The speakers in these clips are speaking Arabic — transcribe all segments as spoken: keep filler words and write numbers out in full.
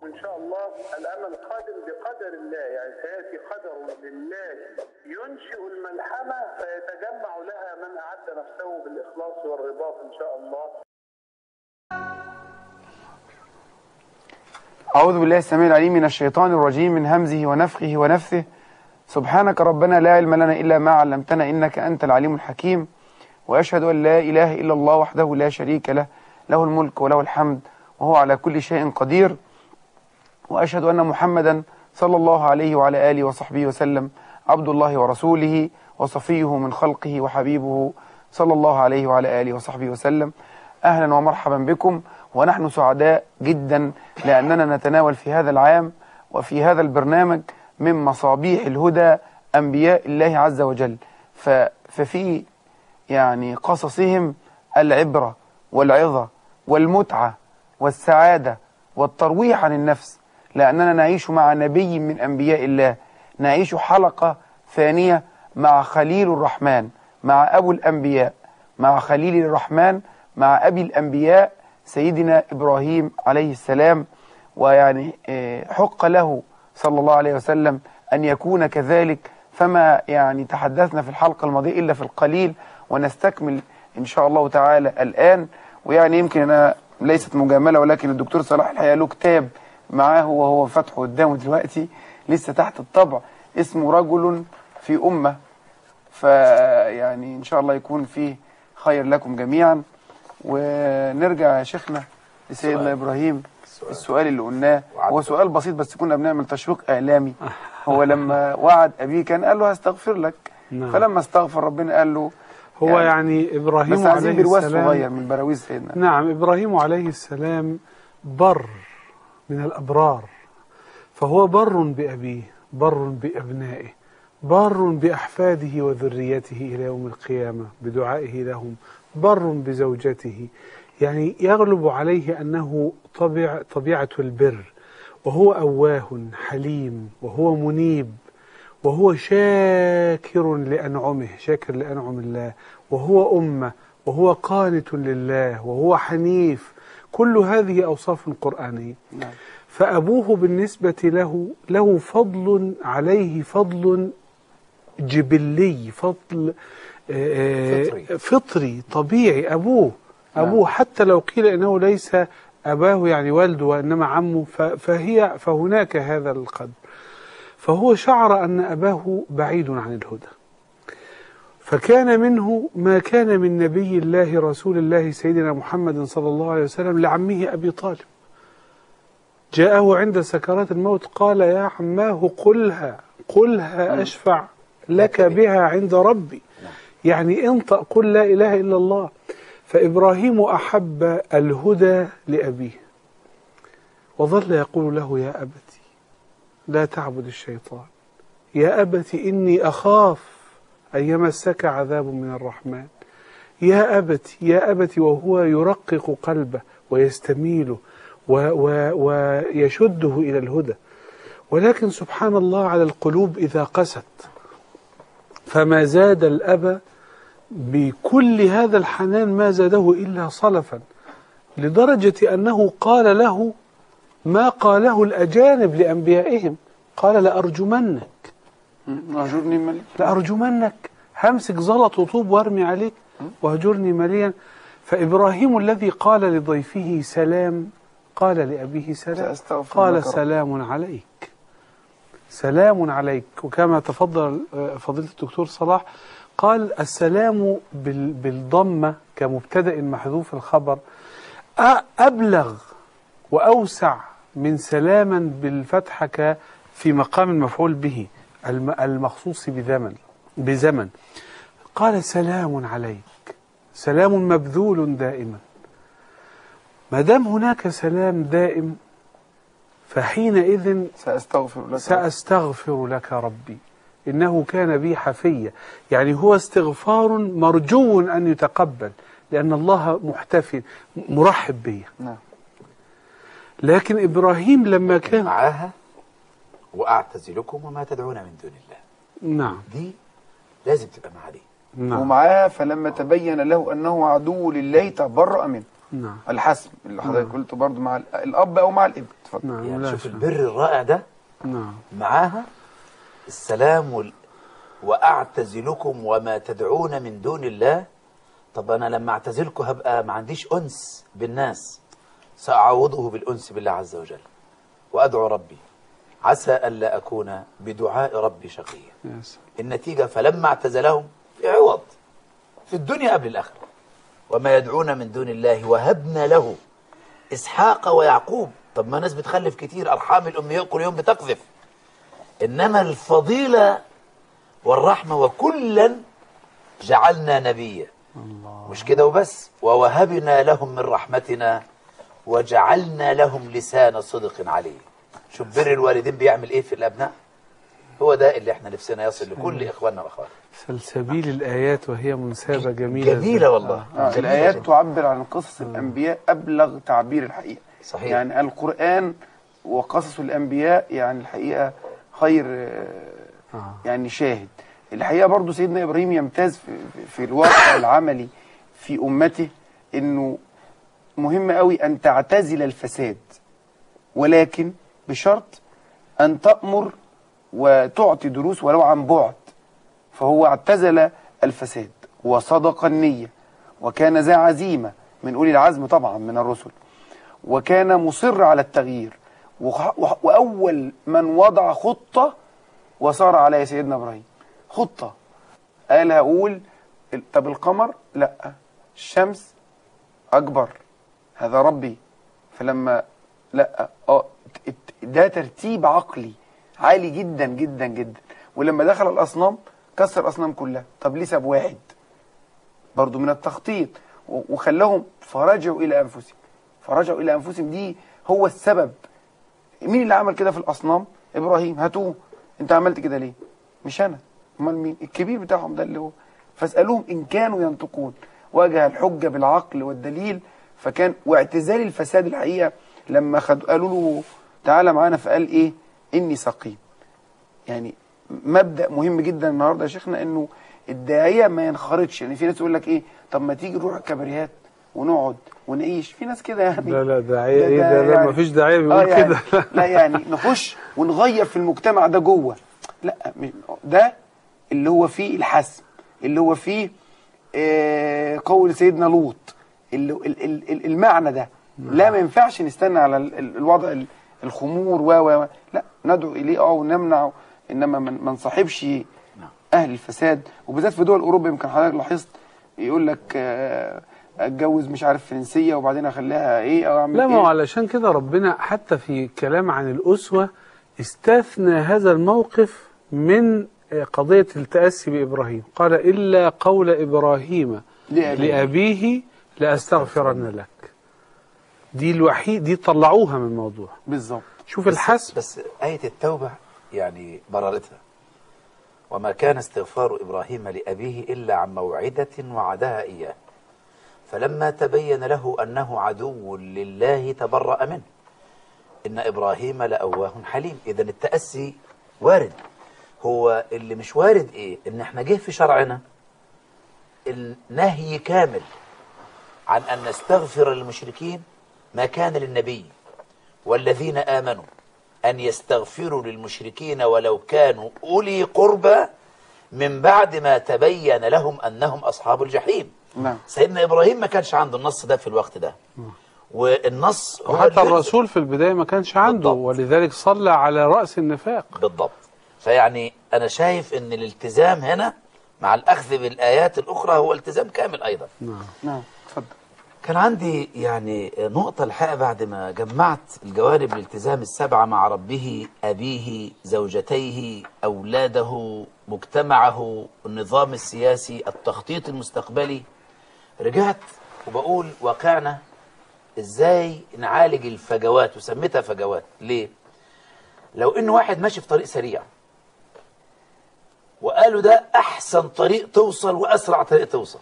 إن شاء الله الأمل قادم بقدر الله، يعني سيأتي قدر لله ينشئ الملحمة فيتجمع لها من أعد نفسه بالإخلاص والرباط إن شاء الله. أعوذ بالله السميع العليم من الشيطان الرجيم من همزه ونفخه ونفثه. سبحانك ربنا لا علم لنا إلا ما علمتنا إنك أنت العليم الحكيم. وأشهد أن لا إله إلا الله وحده لا شريك له، له الملك وله الحمد وهو على كل شيء قدير. وأشهد أن محمدا صلى الله عليه وعلى آله وصحبه وسلم عبد الله ورسوله وصفيه من خلقه وحبيبه صلى الله عليه وعلى آله وصحبه وسلم. أهلا ومرحبا بكم، ونحن سعداء جدا لأننا نتناول في هذا العام وفي هذا البرنامج من مصابيح الهدى أنبياء الله عز وجل، ففي يعني قصصهم العبرة والعظة والمتعة والسعادة والترويح عن النفس، لأننا نعيش مع نبي من أنبياء الله، نعيش حلقة ثانية مع خليل الرحمن، مع أبو الأنبياء، مع خليل الرحمن، مع أبي الأنبياء سيدنا إبراهيم عليه السلام. ويعني حق له صلى الله عليه وسلم أن يكون كذلك، فما يعني تحدثنا في الحلقة الماضية إلا في القليل، ونستكمل إن شاء الله تعالى الآن. ويعني يمكن أنا ليست مجاملة، ولكن الدكتور صلاح الحقيقة له كتاب معاه وهو فتحه قدامه دلوقتي لسه تحت الطبع، اسمه رجل في أمة، فيعني إن شاء الله يكون فيه خير لكم جميعا. ونرجع يا شيخنا لسيدنا سؤال. إبراهيم السؤال. السؤال اللي قلناه هو سؤال بسيط، بس كنا بنعمل تشويق إعلامي. هو لما وعد أبيه كان قال له هستغفر لك، نعم. فلما استغفر ربنا قال له هو يعني, يعني إبراهيم بس عايزين برواز صغير من براويز سيدنا. نعم، إبراهيم عليه السلام بر من الأبرار، فهو بر بأبيه، بر بأبنائه، بر بأحفاده وذريته إلى يوم القيامة بدعائه لهم، بر بزوجته. يعني يغلب عليه أنه طبيع طبيعة البر، وهو أواه حليم، وهو منيب، وهو شاكر لأنعمه، شاكر لأنعم الله، وهو أمة، وهو قانت لله، وهو حنيف. كل هذه أوصاف قرآنية. نعم. فأبوه بالنسبة له له فضل عليه، فضل جبلي، فضل فطري, فطري طبيعي. أبوه أبوه نعم. حتى لو قيل إنه ليس أباه يعني والده وإنما عمه، فهي فهناك هذا القدر. فهو شعر أن أباه بعيد عن الهدى، فكان منه ما كان من نبي الله رسول الله سيدنا محمد صلى الله عليه وسلم لعمه أبي طالب. جاءه عند سكرات الموت قال يا عماه قلها قلها أشفع لك بها عند ربي، يعني انطق قل لا إله إلا الله. فإبراهيم أحب الهدى لأبيه، وظل يقول له يا أبتي لا تعبد الشيطان، يا أبت إني أخاف أن يمسك عذاب من الرحمن، يا أبت يا أبت، وهو يرقق قلبه ويستميله ويشده إلى الهدى. ولكن سبحان الله على القلوب إذا قست، فما زاد الأب بكل هذا الحنان ما زاده إلا صلفا، لدرجة أنه قال له ما قاله الأجانب لأنبيائهم، قال لأرجمنك لأرجمنك، همسك زلط وطوب وارمي عليك وهجرني مليا. فإبراهيم الذي قال لضيفه سلام قال لأبيه سلام، قال سلام عليك، سلام عليك. وكما تفضل فضيلة الدكتور صلاح قال السلام بالضمة كمبتدأ محذوف الخبر أبلغ وأوسع من سلاما بالفتحة في مقام المفعول به المخصوص بزمن بزمن. قال سلام عليك، سلام مبذول دائما. ما دام هناك سلام دائم فحينئذ سأستغفر لك, سأستغفر لك ربي إنه كان بي حفيا. يعني هو استغفار مرجو أن يتقبل، لأن الله محتفل مرحب به. نعم. لكن إبراهيم لما كان معاها وأعتزلكم وما تدعون من دون الله، نعم، دي لازم تبقى معاه دي. نعم. ومعاها فلما تبين له أنه عدو لله تبرأ منه. نعم. الحسم اللي حضرتك قلته برضه مع الأب أو مع الابن. اتفضل. نعم يعني لا شوف شك. البر الرائع ده نعم معاها السلام وال... وأعتزلكم وما تدعون من دون الله. طب أنا لما أعتزلكم هبقى ما عنديش أنس بالناس، سأعوضه بالأنس بالله عز وجل وأدعو ربي عسى ألا أكون بدعاء ربي شقيا. يا سلام. النتيجة فلما اعتزلهم في عوض في الدنيا قبل الآخرة. وما يدعون من دون الله وهبنا له إسحاق ويعقوب. طب ما ناس بتخلف كتير، أرحام الأمياء كل يوم بتقذف. إنما الفضيلة والرحمة وكلا جعلنا نبيا. الله. مش كده وبس، ووهبنا لهم من رحمتنا وجعلنا لهم لسان صدق عليه. شوف بر الوالدين بيعمل ايه في الابناء. هو ده اللي احنا نفسنا يصل لكل اخواننا واخواتنا. سلسبيل الآيات وهي منسابة جميلة جميلة والله. آه. جميلة الآيات جدا. تعبر عن قصص الأنبياء أبلغ تعبير الحقيقة. صحيح. يعني القرآن وقصص الأنبياء يعني الحقيقة خير آه، آه. يعني شاهد. الحقيقة برضو سيدنا إبراهيم يمتاز في, في- في الواقع العملي في أمته إنه مهم قوي أن تعتزل الفساد، ولكن بشرط أن تأمر وتعطي دروس ولو عن بعد. فهو اعتزل الفساد وصدق النية وكان ذا عزيمة من أولي العزم طبعا من الرسل، وكان مصر على التغيير، وخ- وح- وأول من وضع خطة وصار عليها سيدنا إبراهيم. خطة قال هقول ال- طب القمر لا، الشمس أكبر، هذا ربي. فلما لا اه ت- ت- ده ترتيب عقلي عالي جدا جدا جدا. ولما دخل الأصنام كسر الأصنام كلها. طب ليه ساب واحد؟ برضو من التخطيط و- وخلاهم فرجعوا إلى أنفسهم. فرجعوا إلى أنفسهم دي هو السبب. مين اللي عمل كده في الأصنام؟ إبراهيم. هاتوه، أنت عملت كده ليه؟ مش أنا، أمال مين؟ الكبير بتاعهم ده اللي هو. فاسألوهم إن كانوا ينطقون. واجه الحجة بالعقل والدليل. فكان واعتزال الفساد الحقيقة لما خدوا قالوا له تعالى معانا فقال إيه؟ إني سقيم. يعني مبدأ مهم جدا النهارده يا شيخنا انه الداعيه ما ينخرطش. يعني في ناس يقول لك ايه، طب ما تيجي نروح الكباريهات ونقعد ونعيش. في ناس كده يعني. لا لا داعية ايه ده؟ لا يعني مفيش داعية اه بيقول يعني كده. لا يعني نخش ونغير في المجتمع ده جوه. لا مش- ده اللي هو فيه الحسم، اللي هو فيه آه قول سيدنا لوط، اللي ال- ال- ال- المعنى ده. لا ما ينفعش نستنى على ال- ال- الوضع ال- الخمور و و لا ندعو اليه اه ونمنع، انما ما ما نصاحبش اهل الفساد. وبالذات في دول اوروبا يمكن حضرتك لاحظت يقول لك آه، اتجوز مش عارف فرنسيه وبعدين اخليها ايه او اعمل لا ما هو ايه. علشان كده ربنا حتى في كلام عن الأسوة استثنى هذا الموقف من قضية التأسي بإبراهيم. قال إلا قول إبراهيم لأبيه. لأبيه لأستغفرن لك. دي الوحيد دي طلعوها من الموضوع. بالظبط. شوف بس, الحسم. بس آية التوبة يعني بررتها. وما كان استغفار إبراهيم لأبيه إلا عن موعدة وعدها إياه فلما تبين له أنه عدو لله تبرأ منه إن إبراهيم لأواه حليم. إذا التأسي وارد. هو اللي مش وارد إيه؟ إن إحنا جه في شرعنا النهي كامل عن أن نستغفر للمشركين ما كان للنبي والذين آمنوا أن يستغفروا للمشركين ولو كانوا أولي قربى من بعد ما تبين لهم أنهم أصحاب الجحيم. نعم. سيدنا إبراهيم ما كانش عنده النص ده في الوقت ده. والنص هو وحتى الجزء. الرسول في البداية ما كانش عنده، بالضبط. ولذلك صلى على رأس النفاق. بالضبط. فيعني أنا شايف أن الالتزام هنا مع الأخذ بالآيات الأخرى هو التزام كامل أيضا. نعم. نعم اتفضل. كان عندي يعني نقطة الحقيقة بعد ما جمعت الجوانب الالتزام السبعة مع ربه، أبيه، زوجتيه، أولاده، مجتمعه، النظام السياسي، التخطيط المستقبلي، رجعت وبقول واقعنا إزاي نعالج الفجوات. وسميتها فجوات ليه؟ لو إن واحد ماشي في طريق سريع وقالوا ده أحسن طريق توصل وأسرع طريق توصل،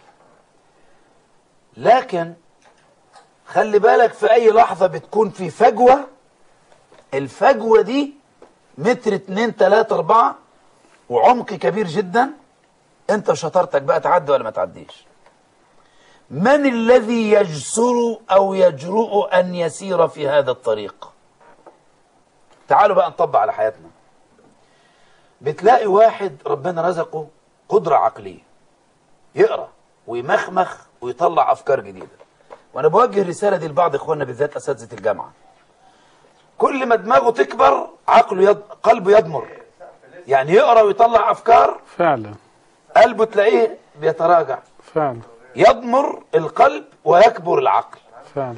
لكن خلي بالك في أي لحظة بتكون في فجوة، الفجوة دي متر اتنين تلاتة أربعة وعمق كبير جدا، أنت وشطارتك بقى تعدي ولا ما تعديش. من الذي يجسر أو يجرؤ أن يسير في هذا الطريق؟ تعالوا بقى نطبق على حياتنا. بتلاقي واحد ربنا رزقه قدرة عقلية، يقرأ ويمخمخ ويطلع أفكار جديدة. وأنا بوجه الرسالة دي لبعض إخواننا بالذات أساتذة الجامعة. كل ما دماغه تكبر عقله يد... قلبه يضمر، يعني يقرأ ويطلع أفكار فعلا قلبه تلاقيه بيتراجع، فعلا يضمر القلب ويكبر العقل. فعلا.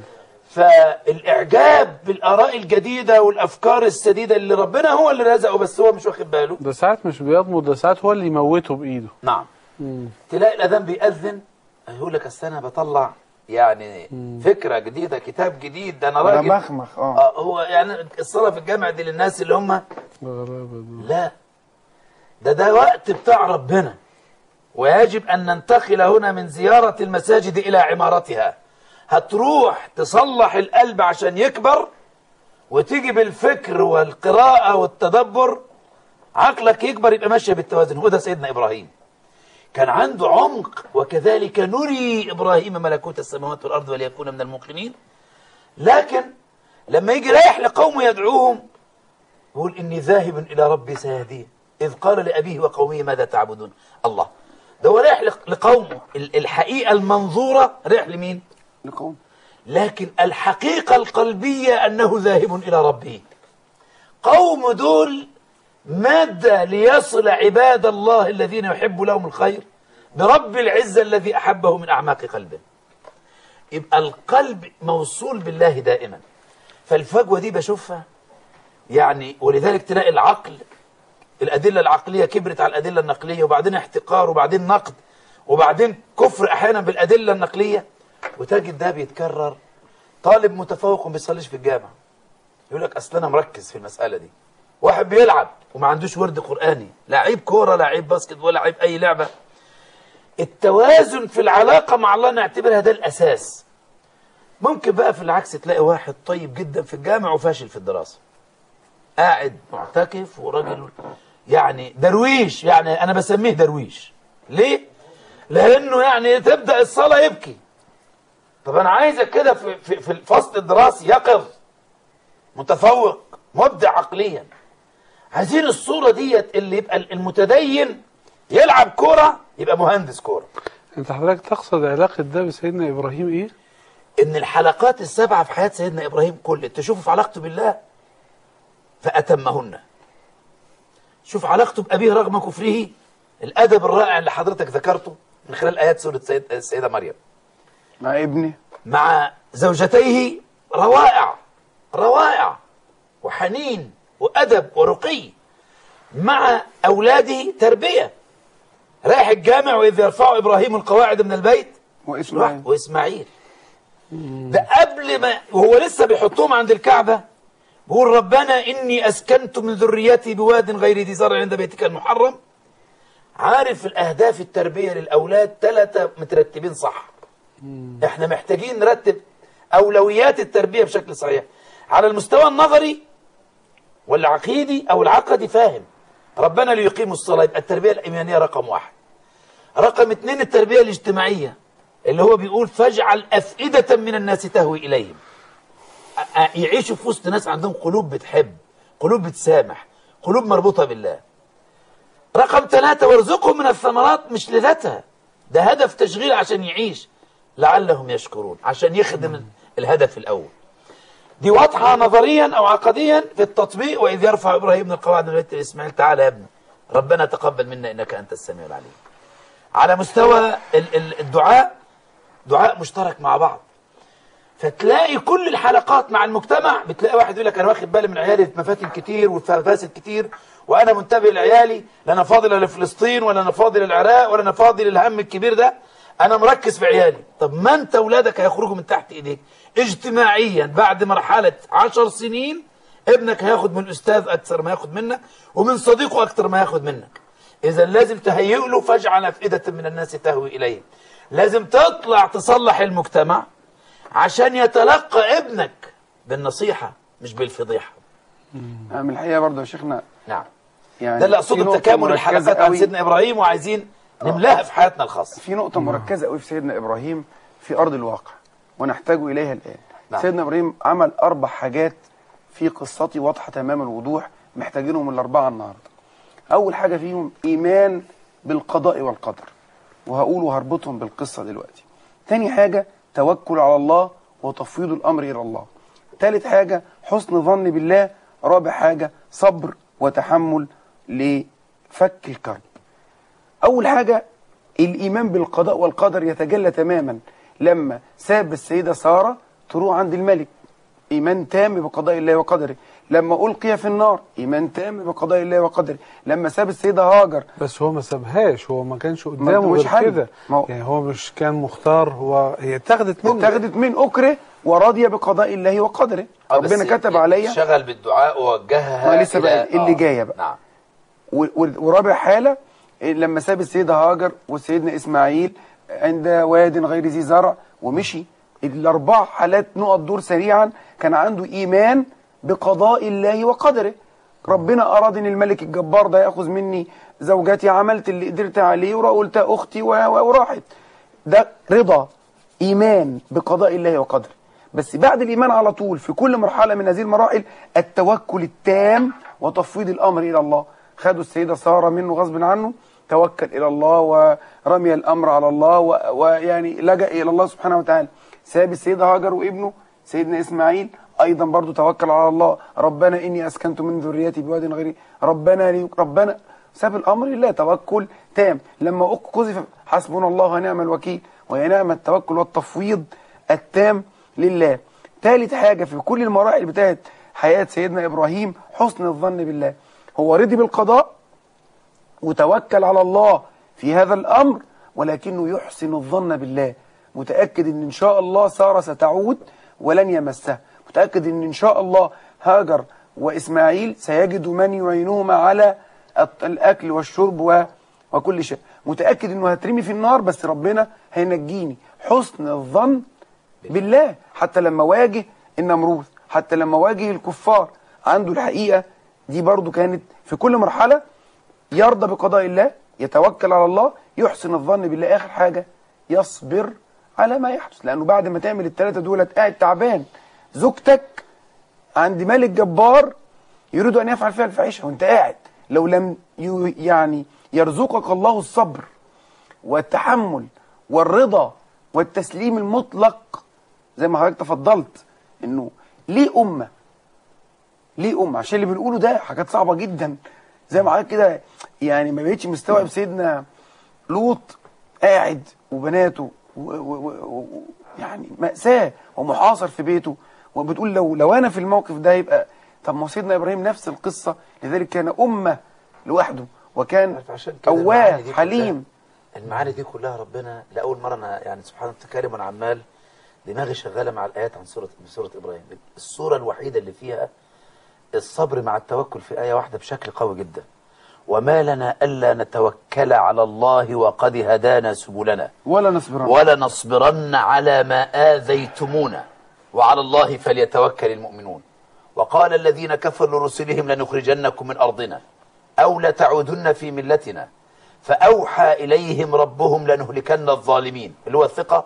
فالإعجاب بالآراء الجديدة والأفكار السديدة اللي ربنا هو اللي رزقه بس هو مش واخد باله. ده ساعات مش بيضمر، ده ساعات هو اللي يموته بإيده. نعم. مم. تلاقي الأذان بيأذن يقول لك أصل أنا بطلع يعني مم. فكرة جديدة، كتاب جديد، ده أنا راجل مخمخ. اه آه هو يعني الصلاة في الجامع دي للناس اللي هم لا، ده ده وقت بتاع ربنا. ويجب أن ننتقل هنا من زيارة المساجد إلى عمارتها. هتروح تصلح القلب عشان يكبر، وتيجي بالفكر والقراءة والتدبر عقلك يكبر، يبقى ماشية بالتوازن. هو ده سيدنا إبراهيم كان عنده عمق. وكذلك نري إبراهيم ملكوت السماوات والأرض وليكون من الموقنين. لكن لما يجي رايح لقومه يدعوهم يقول إني ذاهب إلى ربي سيهدين، إذ قال لأبيه وقومه ماذا تعبدون. الله، ده هو رايح لقومه. الحقيقة المنظورة رايح لمين؟ لقوم. لكن الحقيقة القلبية أنه ذاهب إلى ربه. قوم دول مادة ليصل عباد الله الذين يحب لهم الخير برب العزة الذي أحبه من أعماق قلبه. يبقى القلب موصول بالله دائما. فالفجوة دي بشوفها يعني، ولذلك تلاقي العقل الأدلة العقلية كبرت على الأدلة النقلية، وبعدين احتقار، وبعدين نقد، وبعدين كفر أحيانا بالأدلة النقلية. وتجد ده بيتكرر. طالب متفوق وما بيصليش في الجامعة يقول لك أصل أنا مركز في المسألة دي. واحد بيلعب وما عندوش ورد قرآني، لعيب كورة، لعيب باسكت، ولا لعيب أي لعبة. التوازن في العلاقة مع الله نعتبرها ده الأساس. ممكن بقى في العكس تلاقي واحد طيب جدا في الجامع وفاشل في الدراسة، قاعد معتكف وراجل يعني درويش، يعني أنا بسميه درويش. ليه؟ لأنه يعني تبدأ الصلاة يبكي. طب أنا عايزك كده في, في, في الفصل الدراسي يقظ، متفوق، مبدع عقليا. عايزين الصورة ديت اللي يبقى المتدين يلعب كورة يبقى مهندس كورة. انت حضرتك تقصد علاقة ده بسيدنا إبراهيم إيه؟ إن الحلقات السبعة في حياة سيدنا إبراهيم كل تشوفه في علاقته بالله فأتمهن. شوف علاقته بأبيه رغم كفره، الأدب الرائع اللي حضرتك ذكرته من خلال آيات سورة السيدة مريم. مع ابنه، مع زوجتيه، روائع روائع وحنين وأدب ورقي. مع أولاده تربية. رايح الجامع وإذ يرفع إبراهيم القواعد من البيت وإسماعيل وإسماعيل ده قبل ما وهو لسه بيحطهم عند الكعبة بيقول ربنا إني أسكنت من ذريتي بواد غير ذي زرع عند بيتك المحرم. عارف الأهداف التربية للأولاد ثلاثة مترتبين صح. احنا محتاجين نرتب أولويات التربية بشكل صحيح على المستوى النظري والعقيدي أو العقدي. فاهم ربنا ليقيموا الصلاة، يبقى التربية الإيمانية رقم واحد. رقم اثنين التربية الاجتماعية اللي هو بيقول فاجعل أفئدة من الناس تهوي إليهم. يعيشوا في وسط ناس عندهم قلوب بتحب، قلوب بتسامح، قلوب مربوطة بالله. رقم ثلاثة وارزقهم من الثمرات، مش لذاتها، ده هدف تشغيل عشان يعيش لعلهم يشكرون، عشان يخدم الهدف الأول. دي واضحة نظريا أو عقديا في التطبيق. وإذ يرفع إبراهيم من القواعد من بيت إسماعيل. تعالى يا ابني ربنا تقبل منا إنك أنت السميع العليم. على مستوى الدعاء، دعاء مشترك مع بعض. فتلاقي كل الحلقات مع المجتمع بتلاقي واحد يقول لك أنا واخد بالي من عيالي في مفاتن كتير وفاسد كتير، وأنا منتبه لعيالي، لا أنا فاضي لفلسطين ولا أنا فاضي للعراق ولا أنا فاضي للهم الكبير ده، أنا مركز في عيالي. طب ما أنت أولادك هيخرجوا من تحت إيديك اجتماعيا بعد مرحلة عشر سنين. ابنك هياخد من الأستاذ أكثر ما ياخد منك، ومن صديقه أكثر ما ياخد منك. إذا لازم تهيئ له فاجعل أفئدة من الناس تهوي إليه. لازم تطلع تصلح المجتمع عشان يتلقى ابنك بالنصيحة مش بالفضيحة. من الحقيقة برضه يا شيخنا نعم، يعني ده اللي أقصده تكامل الحلقات عن سيدنا إبراهيم، وعايزين نملاها في حياتنا الخاصة. في نقطة مركزة قوي في سيدنا إبراهيم في أرض الواقع ونحتاج إليها الآن. نعم. سيدنا إبراهيم عمل أربع حاجات في قصتي واضحة تمام الوضوح، محتاجينهم الأربعة النهاردة. أول حاجة فيهم إيمان بالقضاء والقدر، وهقول وهربطهم بالقصة دلوقتي. تاني حاجة توكل على الله وتفويض الأمر إلى الله. تالت حاجة حسن ظن بالله. رابع حاجة صبر وتحمل لفك الكرب. أول حاجة الإيمان بالقضاء والقدر يتجلى تماما لما ساب السيدة سارة تروح عند الملك، إيمان تام بقضاء الله وقدره. لما ألقي في النار، إيمان تام بقضاء الله وقدره. لما ساب السيدة هاجر، بس هو ما سابهاش، هو ما كانش قدامه غير كده، يعني هو مش كان مختار، هو هي اتاخدت منه، اتاخدت من أكره ورضي بقضاء الله وقدره. ربنا كتب عليا، شغل بالدعاء ووجهها. ما لسه بقى اللي جايه بقى. نعم. ورابع حالة لما ساب السيدة هاجر وسيدنا إسماعيل عند واد غير ذي زرع ومشي. الأربع حالات نقط دور سريعا كان عنده إيمان بقضاء الله وقدره. ربنا أراد إن الملك الجبار ده يأخذ مني زوجتي، عملت اللي قدرت عليه وقلت أختي وراحت. ده رضا، إيمان بقضاء الله وقدره. بس بعد الإيمان على طول في كل مرحلة من هذه المراحل التوكل التام وتفويض الأمر إلى الله. خدوا السيدة سارة منه غصب عنه، توكل إلى الله ورمي الأمر على الله ويعني لجأ إلى الله سبحانه وتعالى. ساب السيدة هاجر وابنه سيدنا إسماعيل أيضا برضو توكل على الله. ربنا إني أسكنت من ذريتي بواد غير ربنا لي ربنا ساب الأمر لله، توكل تام. لما قذف حسبنا الله ونعم الوكيل، ويا نعم التوكل والتفويض التام لله. ثالث حاجة في كل المراحل بتاعت حياة سيدنا إبراهيم حسن الظن بالله. هو رضي بالقضاء وتوكل على الله في هذا الأمر، ولكنه يحسن الظن بالله، متأكد ان ان شاء الله سارة ستعود ولن يمسها، متأكد ان ان شاء الله هاجر وإسماعيل سيجد من يعينهما على الأكل والشرب وكل شيء، متأكد انه هترمي في النار بس ربنا هينجيني. حسن الظن بالله حتى لما واجه النمروذ، حتى لما واجه الكفار، عنده الحقيقة دي برضو كانت في كل مرحلة يرضى بقضاء الله، يتوكل على الله، يحسن الظن بالله. آخر حاجة يصبر على ما يحدث، لأنه بعد ما تعمل الثلاثة دولت قاعد تعبان، زوجتك عند ملك جبار يريد أن يفعل فيها الفاحشة وانت قاعد، لو لم يعني يرزقك الله الصبر والتحمل والرضا والتسليم المطلق زي ما حضرتك تفضلت، انه ليه أمة ليه أمة عشان اللي بنقوله ده حاجات صعبة جدا زي ما حضرتك كده، يعني ما بقتش مستوعب سيدنا لوط قاعد وبناته و و و يعني مأساة ومحاصر في بيته، وبتقول لو لو أنا في الموقف ده يبقى طب ما سيدنا إبراهيم نفس القصة، لذلك كان أمة لوحده وكان أواه حليم. المعاني دي كلها ربنا لأول مرة أنا يعني سبحانه وتعالى وأنا عمال دماغي شغالة مع الآيات عن سورة سورة إبراهيم، السورة الوحيدة اللي فيها الصبر مع التوكل في آية واحدة بشكل قوي جدا. وما لنا ألا نتوكل على الله وقد هدانا سبلنا ولا نصبرن ولا نصبرن على ما آذيتمونا وعلى الله فليتوكل المؤمنون. وقال الذين كفروا لرسلهم لنخرجنكم من أرضنا أو لتعودن في ملتنا فأوحى إليهم ربهم لنهلكن الظالمين، اللي هو الثقة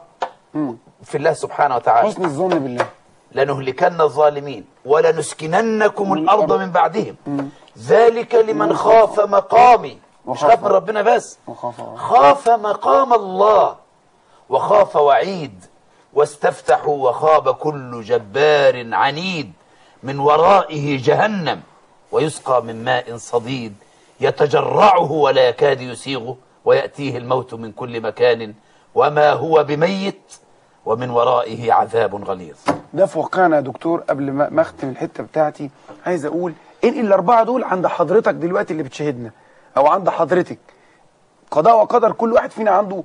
في الله سبحانه وتعالى، حسن الظن بالله، لنهلكن الظالمين ولنسكننكم الأرض من بعدهم ذلك لمن خاف مقامي، مش خاف من ربنا بس، خاف مقام الله وخاف وعيد، واستفتحوا وخاب كل جبار عنيد، من ورائه جهنم ويسقى من ماء صديد يتجرعه ولا يكاد يسيغه ويأتيه الموت من كل مكان وما هو بميت ومن ورائه عذاب غليظ. ده في واقعنا يا دكتور. قبل ما اختم الحته بتاعتي عايز اقول ان الاربعه دول عند حضرتك دلوقتي اللي بتشاهدنا او عند حضرتك، قضاء وقدر كل واحد فينا عنده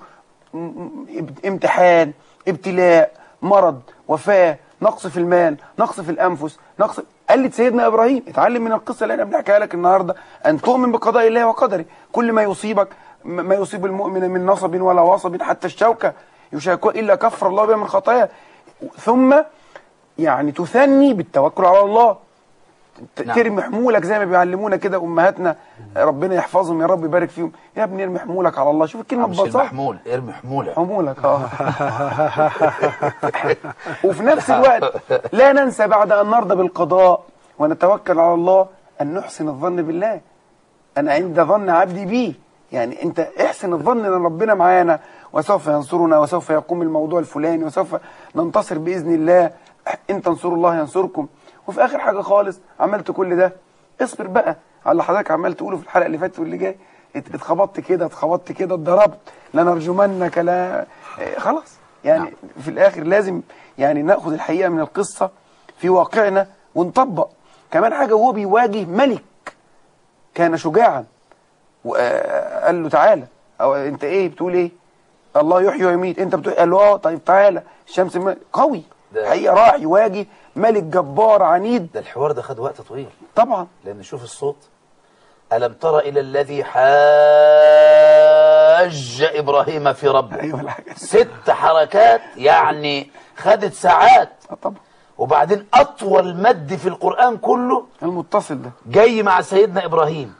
امتحان، ابتلاء، مرض، وفاه، نقص في المال، نقص في الانفس، نقص. قالت سيدنا ابراهيم اتعلم من القصه اللي انا بنحكيها لك النهارده ان تؤمن بقضاء الله وقدره. كل ما يصيبك ما يصيب المؤمن من نصب ولا وصب حتى الشوكه يشاكوا الا كفر الله بها من خطاياه. ثم يعني تثني بالتوكل على الله، نعم. ترمي حمولك زي ما بيعلمونا كده امهاتنا، ربنا يحفظهم يا رب يبارك فيهم، يا ابني ارمي حمولك على الله. شوف الكلمه ببساطه، محمول ارمي حمولك حمولك اه وفي نفس الوقت لا ننسى بعد ان نرضى بالقضاء ونتوكل على الله أن نحسن الظن بالله. أنا عند ظن عبدي بي، يعني أنت احسن الظن أن ربنا معانا وسوف ينصرنا وسوف يقوم الموضوع الفلاني وسوف ننتصر بإذن الله. إن تنصروا الله ينصركم. وفي آخر حاجة خالص عملت كل ده، اصبر بقى على اللي حضرتك عمال تقوله في الحلقة اللي فاتت واللي جاي. اتخبطت كده اتخبطت كده اتضربت لنرجمنك لا اه خلاص يعني. نعم. في الآخر لازم يعني نأخذ الحقيقة من القصة في واقعنا ونطبق. كمان حاجة، وهو بيواجه ملك كان شجاعا وقال له تعالى، أو انت ايه بتقول ايه؟ الله يحيي ويميت، انت بتقول قال له اه طيب تعالى. الشمس قوي حقيقة راح يواجه ملك جبار عنيد. ده الحوار ده خد وقت طويل طبعا، لأن شوف الصوت. ألم تر إلى الذي حاج إبراهيم في ربه. ايوه الحاجة ست حركات يعني خدت ساعات. طبعا. وبعدين أطول مد في القرآن كله المتصل ده جاي مع سيدنا إبراهيم.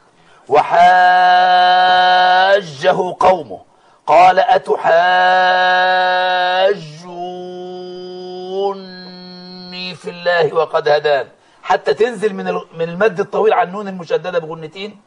وحاجه قومه قال أتحاجوني في الله وقد هدان، حتى تنزل من من المد الطويل على النون المشددة بغنتين.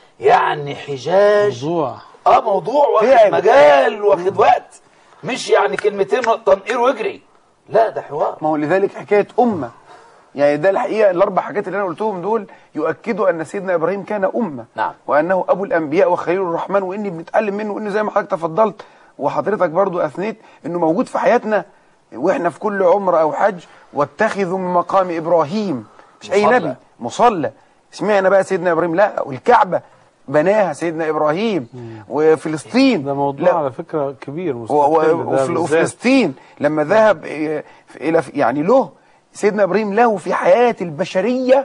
يعني حجاج موضوع اه موضوع واخد يعني. مجال واخد وقت، مش يعني كلمتين تنقير واجري، لا ده حوار. ما هو لذلك حكاية أمة، يعني ده الحقيقة الأربع حاجات اللي أنا قلتهم دول يؤكدوا أن سيدنا إبراهيم كان أمة. نعم. وأنه أبو الأنبياء وخليل الرحمن، وإني بنتعلم منه، وإنه زي ما حضرتك تفضلت وحضرتك برضو أثنيت إنه موجود في حياتنا وإحنا في كل عمرة أو حج. واتخذوا من مقام إبراهيم، مش أي مصلى. نبي مصلى. اسمعنا بقى سيدنا إبراهيم، لا والكعبة بناها سيدنا إبراهيم. وفلسطين ده موضوع لا. على فكرة كبير و- مستقل و- ده وفل- بالذات. وفلسطين لما ذهب إلى يعني له سيدنا إبراهيم له في حياة البشرية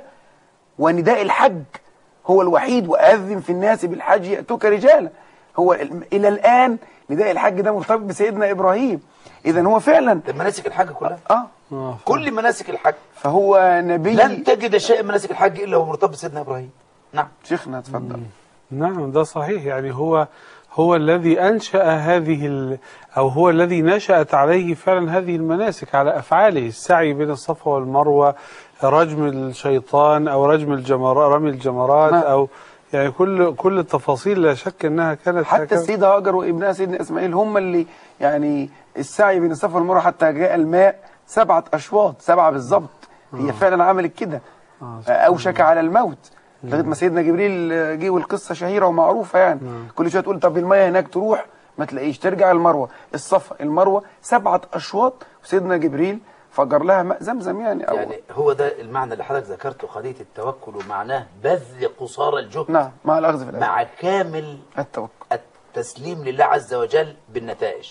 ونداء الحج هو الوحيد. وأذن في الناس بالحج يأتوك رجالا. هو إلى الآن نداء الحج ده مرتبط بسيدنا إبراهيم. إذا هو فعلا ده مناسك الحج كلها. آه آه، كل مناسك الحج فهو نبي. لن تجد شيء من مناسك الحج إلا هو مرتبط بسيدنا إبراهيم. نعم شيخنا اتفضل. نعم ده صحيح. يعني هو هو الذي أنشأ هذه ال أو هو الذي نشأت عليه فعلا هذه المناسك على أفعاله. السعي بين الصفا والمروة، رجم الشيطان أو رجم الجمرات، رمي الجمرات، نعم. أو يعني كل كل التفاصيل لا شك أنها كانت حتى هكذا. السيدة هاجر وابنها سيدنا إسماعيل هم اللي يعني السعي بين الصفا والمروة حتى جاء الماء سبعة أشواط، سبعة بالظبط. هي فعلا عملت كده. آه، أوشك على الموت لغايه ما سيدنا جبريل جه، والقصه شهيره ومعروفه يعني. نعم. كل شويه تقول طب الميه هناك تروح ما تلاقيش، ترجع المروه، الصفا المروه سبعه اشواط، وسيدنا جبريل فجر لها ماء زمزم يعني. أو يعني هو ده المعنى اللي حضرتك ذكرته، قضية التوكل ومعناه بذل قصارى الجهد نعم مع الاخذ في الأجر. مع كامل التوكل. التسليم لله عز وجل بالنتائج.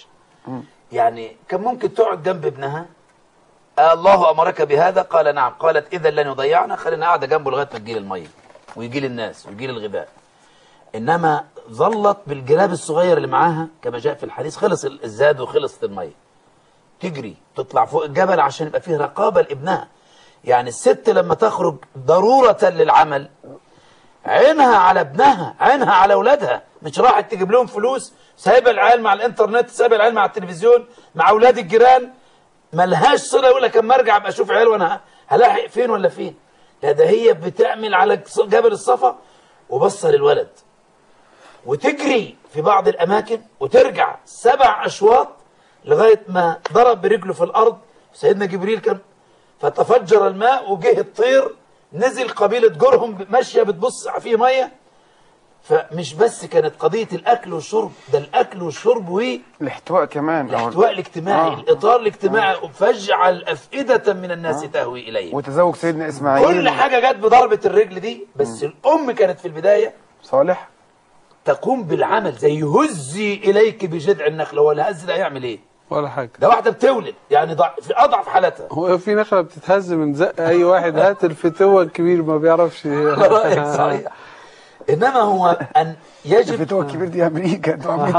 يعني كان ممكن تقعد جنب ابنها، الله أمرك بهذا؟ قال نعم. قالت إذا لن يضيعنا، خلينا قاعدة جنبه لغاية ما تجيل المية ويجيل الناس ويجيل الغذاء. إنما ظلت بالجلاب الصغير اللي معاها كما جاء في الحديث، خلص الزاد وخلصت المية، تجري تطلع فوق الجبل عشان يبقى فيه رقابة لابنها. يعني الست لما تخرج ضرورة للعمل عينها على ابنها، عينها على اولادها، مش راحت تجيب لهم فلوس، سايبه العيال مع الانترنت، سايبه العيال مع التلفزيون، مع اولاد الجيران، ملهاش صله يقول لك اما ارجع ابقى اشوف عيال وانا هلاحق فين ولا فين. لا ده هي بتعمل على جبل الصفا وبص للولد وتجري في بعض الاماكن وترجع سبع اشواط لغايه ما ضرب برجله في الارض. سيدنا جبريل كان فتفجر الماء وجه الطير نزل، قبيله جرهم ماشيه بتبص فيه ميه. فمش بس كانت قضيه الاكل والشرب، ده الاكل والشرب والاحتواء كمان، الاحتواء الاجتماعي، آه. الاطار الاجتماعي، آه. فاجعل افئده من الناس آه. تهوي اليه. وتزوج سيدنا اسماعيل، كل حاجه جت بضربه الرجل دي. بس م. الام كانت في البدايه صالح تقوم بالعمل، زي هزي اليك بجذع النخله. ولا هز ده هيعمل ايه؟ ولا حاجه. ده واحده بتولد يعني ضع في اضعف حالتها. هو في نخله بتتهز من زق اي واحد، هات الفتوه الكبير ما بيعرفش. صحيح. انما هو ان يجب الفتوه الكبير دي امريكا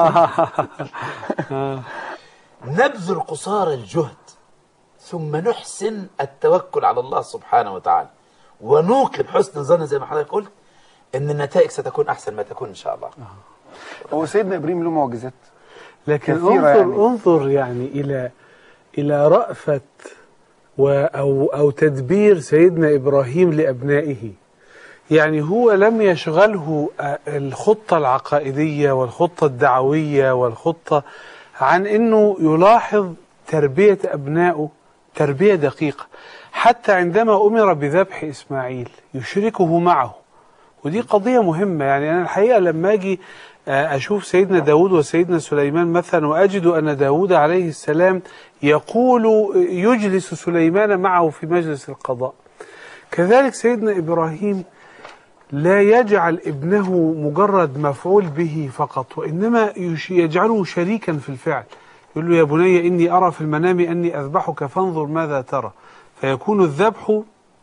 نبذل قصارى الجهد ثم نحسن التوكل على الله سبحانه وتعالى، ونوقن حسن ظن زي ما حضرتك قلت ان النتائج ستكون احسن ما تكون ان شاء الله. هو سيدنا ابراهيم له معجزات لكن كثيرة انظر يعني. انظر يعني الى الى رأفة أو, أو تدبير سيدنا إبراهيم لأبنائه. يعني هو لم يشغله الخطة العقائدية والخطة الدعوية والخطة عن أنه يلاحظ تربية أبنائه تربية دقيقة. حتى عندما أمر بذبح إسماعيل يشركه معه، ودي قضية مهمة. يعني أنا الحقيقة لما أجي أشوف سيدنا داود وسيدنا سليمان مثلا، وأجد أن داود عليه السلام يقول يجلس سليمان معه في مجلس القضاء، كذلك سيدنا إبراهيم لا يجعل ابنه مجرد مفعول به فقط، وإنما يجعله شريكا في الفعل. يقول له: يا بني إني أرى في المنام أني أذبحك فانظر ماذا ترى، فيكون الذبح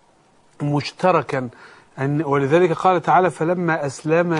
مشتركا. ولذلك قال تعالى: فلما أسلما،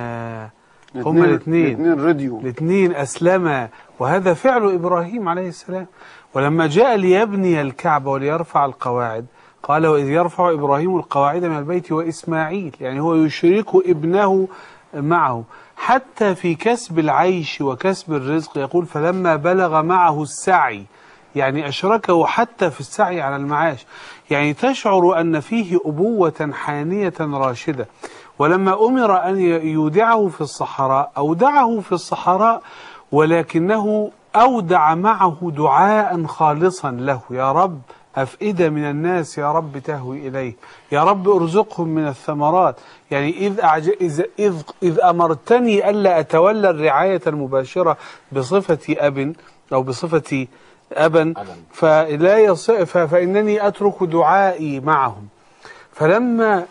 هما الاثنين الاثنين أسلما، وهذا فعل إبراهيم عليه السلام. ولما جاء ليبني الكعبة وليرفع القواعد قال: وإذ يرفع إبراهيم القواعد من البيت وإسماعيل، يعني هو يشرك ابنه معه. حتى في كسب العيش وكسب الرزق يقول: فلما بلغ معه السعي، يعني أشركه حتى في السعي على المعاش. يعني تشعر أن فيه أبوة حانية راشدة. ولما أمر أن يودعه في الصحراء أودعه في الصحراء، ولكنه أودع معه دعاء خالصا له: يا رب أفئدة من الناس يا رب تهوي إليه، يا رب أرزقهم من الثمرات. يعني إذ, أعج... إذ... إذ... إذ أمرتني ألا أتولى الرعاية المباشرة بصفة أب أو بصفة أبا فلا يص... ف... فإنني أترك دعائي معهم. فلما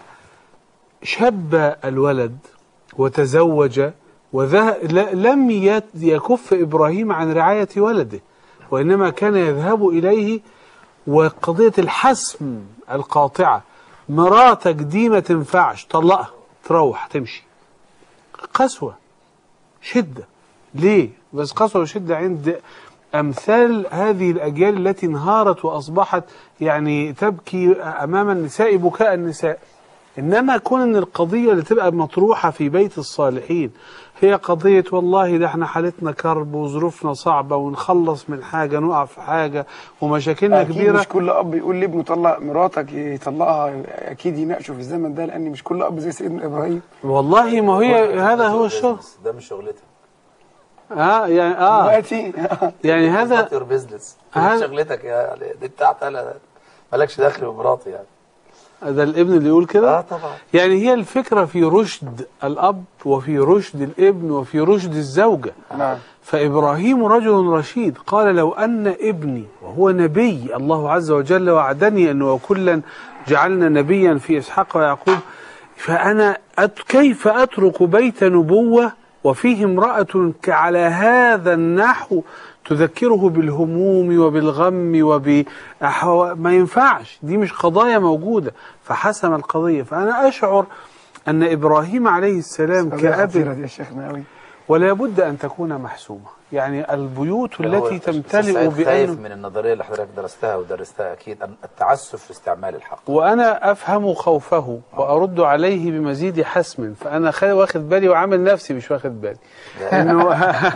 شب الولد وتزوج وذه... لم يكف إبراهيم عن رعاية ولده، وإنما كان يذهب إليه. وقضية الحسم القاطعة: مراتك دي ما تنفعش، طلقها، تروح تمشي. قسوة، شدة. ليه؟ بس قسوة وشدة عند أمثال هذه الأجيال التي انهارت وأصبحت يعني تبكي أمام النساء بكاء النساء. إنما كون أن القضية اللي تبقى مطروحة في بيت الصالحين هي قضية: والله ده احنا حالتنا كرب وظروفنا صعبة ونخلص من حاجة نقع في حاجة ومشاكلنا أكيد كبيرة. مش كل أب يقول لابنه طلق مراتك يطلقها، أكيد يناقشوا في الزمن ده، لأن مش كل أب زي سيدنا إبراهيم. والله ما هي هذا هو الشغل، ده مش شغلتها. اه يعني اه دلوقتي يعني هذا يور بيزنس، مش شغلتك يعني، دي بتاعتها، مالكش دخل بمراتي يعني. ده الابن اللي يقول كده؟ اه طبعا. يعني هي الفكرة في رشد الأب وفي رشد الابن وفي رشد الزوجة. نعم. فإبراهيم رجل رشيد قال: لو أن ابني، وهو نبي، الله عز وجل وعدني أنه وكلا جعلنا نبيا في إسحاق ويعقوب، فأنا أت كيف أترك بيت نبوة وفيه امرأة على هذا النحو تذكره بالهموم وبالغم وبأحو... ما ينفعش، دي مش قضايا موجودة. فحسم القضية. فأنا أشعر أن إبراهيم عليه السلام كأب ولا بد أن تكون محسومة. يعني البيوت التي تمتلئ بأن خايف من بأن النظرية اللي حضرتك درستها ودرستها أكيد، التعسف في استعمال الحق. وأنا أفهم خوفه وأرد عليه بمزيد حسم. فأنا خ- واخد بالي وعامل نفسي مش واخد بالي إنه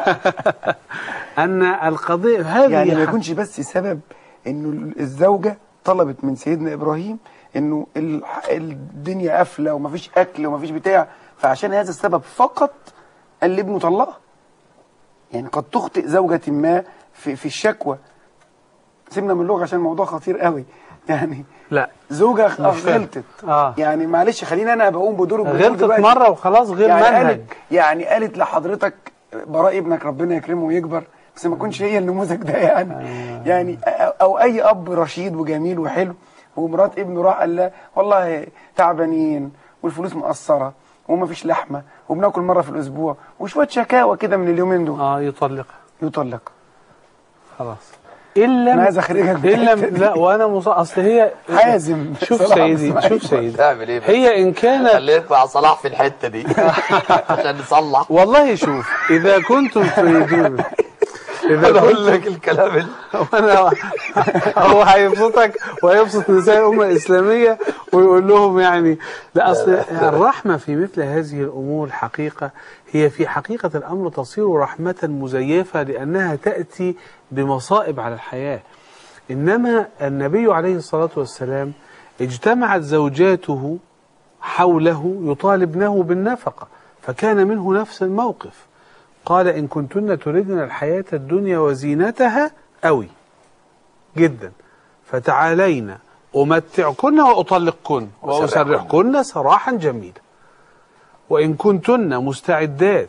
أن القضية هذه يعني ما يكونش بس سبب إنه الزوجة طلبت من سيدنا إبراهيم إنه ال- الدنيا قافلة ومفيش أكل ومفيش بتاع، فعشان هذا السبب فقط قال لابنه طلقها. يعني قد تخطئ زوجة ما في في الشكوى. سيبنا من اللغة عشان الموضوع خطير قوي. يعني لا زوجة غلطت، آه. يعني معلش خليني أنا بقوم بدور غلطت مرة وخلاص، غير يعني منهج. قالت يعني قالت لحضرتك براء ابنك ربنا يكرمه ويكبر، بس ما كنش هي النموذج ده يعني. آه. يعني أو أي أب رشيد وجميل وحلو ومرات ابنه راح قال لا والله تعبانين والفلوس مقصرة وما فيش لحمة وبناكل مرة في الأسبوع وشوية شكاوى كده من اليومين دول، اه يطلقها يطلق. خلاص. إلا أنا عايز أخرجك إلا لا وأنا مص... أصل هي حازم. شوف سيدي شوف سيدي تعمل إيه؟ هي إن كانت خليك مع صلاح في الحتة دي عشان نصلح. والله شوف، إذا كنتم تريدون إذا أنا أقول كنتم لك الكلام اللي وأنا هو هيبسطك وهيبسط نساء الأمة الإسلامية ويقول لهم يعني لا. أصل الرحمة في مثل هذه الأمور حقيقة هي في حقيقة الأمر تصير رحمة مزيفة، لأنها تأتي بمصائب على الحياة. إنما النبي عليه الصلاة والسلام اجتمعت زوجاته حوله يطالبنه بالنفقة، فكان منه نفس الموقف. قال إن كنتن تردن الحياة الدنيا وزينتها أوي جدا فتعالين أمتعكن وأطلقكن وأسرحكن سراحا جميلا. وإن كنتن مستعدات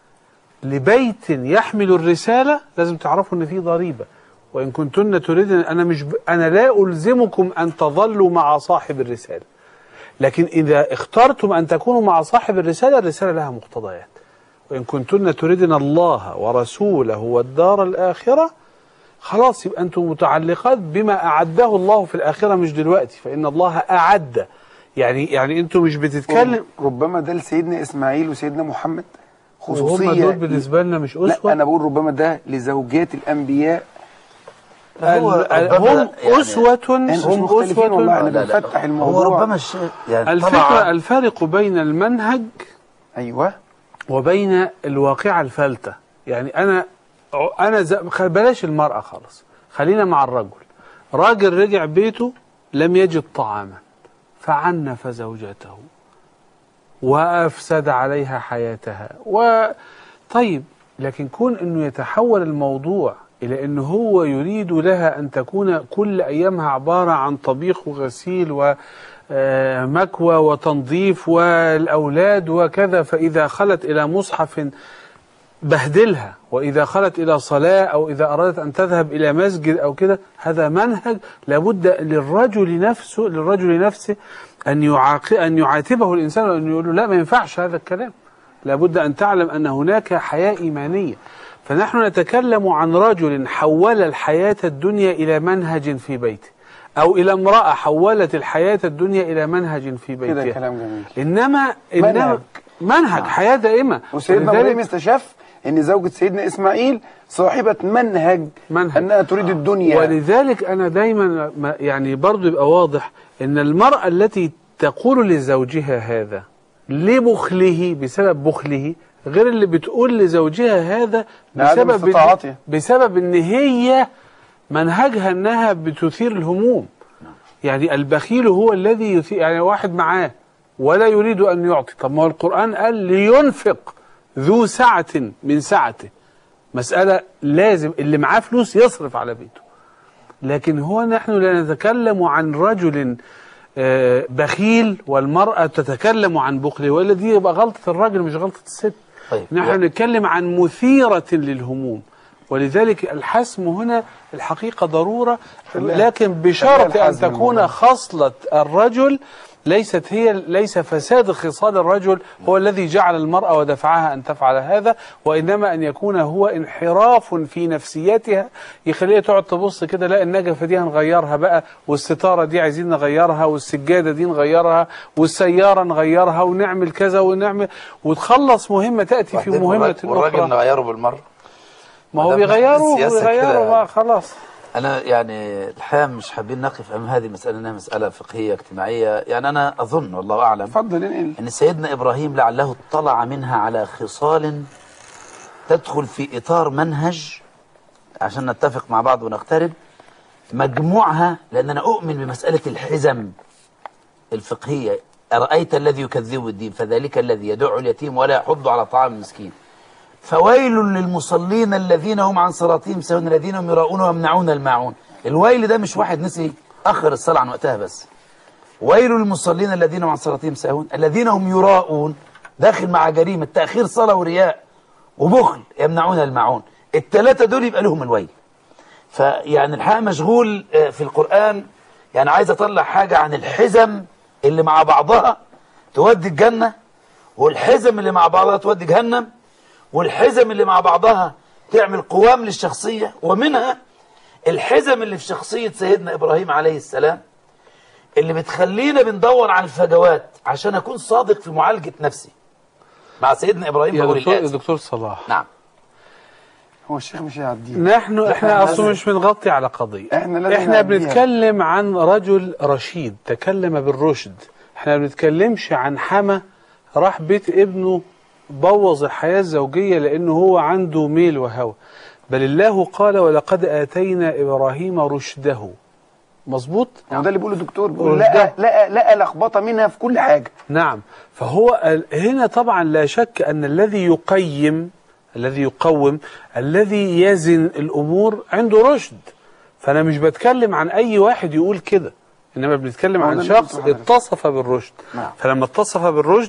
لبيت يحمل الرسالة لازم تعرفوا إن فيه ضريبة. وإن كنتن تريدن، أنا مش ب... أنا لا ألزمكم أن تظلوا مع صاحب الرسالة، لكن إذا اخترتم أن تكونوا مع صاحب الرسالة، الرسالة لها مقتضيات. وإن كنتن تريدن الله ورسوله والدار الآخرة، خلاص يبقى أنتم متعلقات بما أعده الله في الآخرة مش دلوقتي، فإن الله أعد. يعني يعني أنتم مش بتتكلم. ربما ده لسيدنا إسماعيل وسيدنا محمد خصوصية، وهم دول بالنسبة لنا مش أسوة. لا أنا بقول ربما ده لزوجات الأنبياء. هو هم يعني أسوة هم أسوة والله. أنا بنفتح الموضوع. هو ربما الشيء يعني الفكرة الفارق بين المنهج أيوة وبين الواقعة الفلتة. يعني أنا أنا ز... بلاش المرأة خالص، خلينا مع الرجل. راجل رجع بيته لم يجد طعاما فعنف زوجته وأفسد عليها حياتها و... طيب، لكن كون أنه يتحول الموضوع إلى أنه هو يريد لها أن تكون كل أيامها عبارة عن طبيخ وغسيل ومكوى وتنظيف والأولاد وكذا، فإذا خلت إلى مصحف بهدلها، وإذا خلت إلى صلاة أو إذا أرادت أن تذهب إلى مسجد أو كده، هذا منهج لابد للرجل نفسه للرجل نفسه أن يعاق... أن يعاتبه الإنسان وأن يقول له لا ما ينفعش هذا الكلام. لابد أن تعلم أن هناك حياة إيمانية. فنحن نتكلم عن رجل حول الحياة الدنيا إلى منهج في بيته، أو إلى امرأة حولت الحياة الدنيا إلى منهج في بيتها. كده كلام جميل. إنما إنما منهج, منهج نعم. حياة دائمة. وسيدنا إبراهيم استشف أن زوجة سيدنا إسماعيل صاحبة منهج, منهج. أنها تريد الدنيا. ولذلك أنا دايما يعني برضو يبقى واضح أن المرأة التي تقول لزوجها هذا لبخله بسبب بخله غير اللي بتقول لزوجها هذا بسبب بسبب ان هي منهجها انها بتثير الهموم. يعني البخيل هو الذي يثير، يعني واحد معاه ولا يريد ان يعطي. طب ما هو القرآن قال لينفق ذو سعة من سعته، مسألة لازم اللي معاه فلوس يصرف على بيته. لكن هو نحن لا نتكلم عن رجل بخيل والمرأة تتكلم عن بخله، وإلا دي يبقى غلطة الراجل مش غلطة الست. طيب. نحن نتكلم عن مثيرة للهموم، ولذلك الحسم هنا الحقيقة ضرورة، لكن بشرط أن تكون خصلة الرجل ليست هي ليس فساد خصال الرجل هو الذي جعل المرأة ودفعها أن تفعل هذا، وإنما أن يكون هو انحراف في نفسيتها يخليها تقعد تبص كده، لا النجفة دي هنغيرها بقى، والستارة دي عايزين نغيرها، والسجادة دي نغيرها، والسيارة نغيرها، ونعمل كذا ونعمل، وتخلص مهمة تأتي في مهمة أخرى. والراجل نغيره بالمرة، ما هو بيغيروا بيغيروا بقى خلاص. أنا يعني الحقيقة مش حابين نقف أمام هذه المسألة أنها مسألة فقهية اجتماعية. يعني أنا أظن والله أعلم فضل أن سيدنا إبراهيم لعله اطلع منها على خصال تدخل في إطار منهج، عشان نتفق مع بعض ونقترب مجموعها، لأن أنا أؤمن بمسألة الحزم الفقهية. أرأيت الذي يكذب الدين فذلك الذي يدع اليتيم ولا يحض على طعام المسكين، فويل للمصلين الذين هم عن صلاتهم ساهون الذين هم يراؤون ويمنعون الماعون. الويل ده مش واحد نسي أخر الصلاة عن وقتها بس. ويل للمصلين الذين هم عن صلاتهم ساهون الذين هم يراؤون، داخل مع جريمة تأخير صلاة ورياء وبخل، يمنعون الماعون. الثلاثة دول يبقى لهم الويل. فيعني الحقيقة مشغول في القرآن، يعني عايز أطلع حاجة عن الحزم اللي مع بعضها تودي الجنة، والحزم اللي مع بعضها تودي جهنم، والحزم اللي مع بعضها تعمل قوام للشخصية، ومنها الحزم اللي في شخصية سيدنا إبراهيم عليه السلام اللي بتخلينا بندور على الفجوات عشان أكون صادق في معالجة نفسي مع سيدنا إبراهيم. يا دكتور, يا دكتور صلاح، نعم، هو الشيخ مش هيعدينا. نحن احنا اصلا مش بنغطي على قضية، احنا, احنا بنتكلم عن رجل رشيد تكلم بالرشد. احنا بنتكلمش عن حما راح بيت ابنه بوظ الحياة الزوجية لأنه هو عنده ميل وهوى. بل الله قال ولقد آتينا إبراهيم رشده. مظبوط؟ هو ده اللي بيقوله الدكتور، بيقول رشده. لقى لقى لقى لخبطه منها في كل حاجه. نعم. فهو ال- هنا طبعا لا شك أن الذي يقيم الذي يقوم الذي يزن الأمور عنده رشد. فأنا مش بتكلم عن أي واحد يقول كده، إنما بنتكلم هو عن ده شخص اللي بنقول اتصف بالرشد. نعم. فلما اتصف بالرشد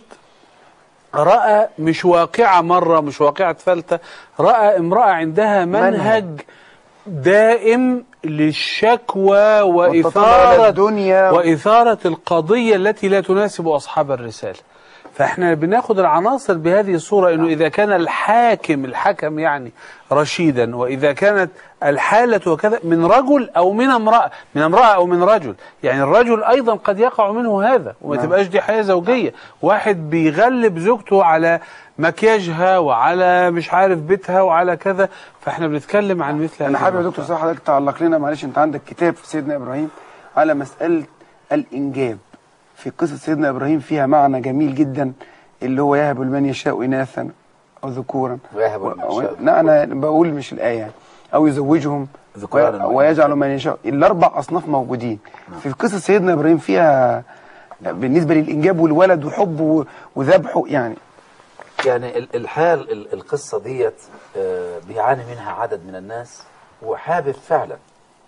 رأى مش واقعة مرة، مش واقعة ثالثة، رأى امرأة عندها منهج دائم للشكوى والتطلع إلى وإثارة الدنيا. وإثارة القضية التي لا تناسب أصحاب الرسالة. فإحنا بناخد العناصر بهذه الصورة، إنه إذا كان الحاكم الحكم يعني رشيدا، وإذا كانت الحالة وكذا من رجل أو من امرأة، من امرأة أو من رجل، يعني الرجل أيضا قد يقع منه هذا، وما تبقاش دي حياة زوجية. واحد بيغلب زوجته على مكياجها وعلى مش عارف بيتها وعلى كذا. فإحنا بنتكلم عن مثل هذا. انا حابب يا دكتور صح حضرتك تعلق لنا، معلش انت عندك كتاب في سيدنا ابراهيم على مساله الانجاب. في قصه سيدنا ابراهيم فيها معنى جميل جدا، اللي هو يهب لمن يشاء اناثا او ذكورا. ويهب لمن يشاء. لا انا بقول مش الايه يعني. او يزوجهم ذكرانا وي- ويجعل من يشاء. الاربع اصناف موجودين في قصه سيدنا ابراهيم، فيها بالنسبه للانجاب والولد وحبه وذبحه يعني. يعني ال- الحال ال- القصة ديت آه، بيعاني منها عدد من الناس، وحابب فعلا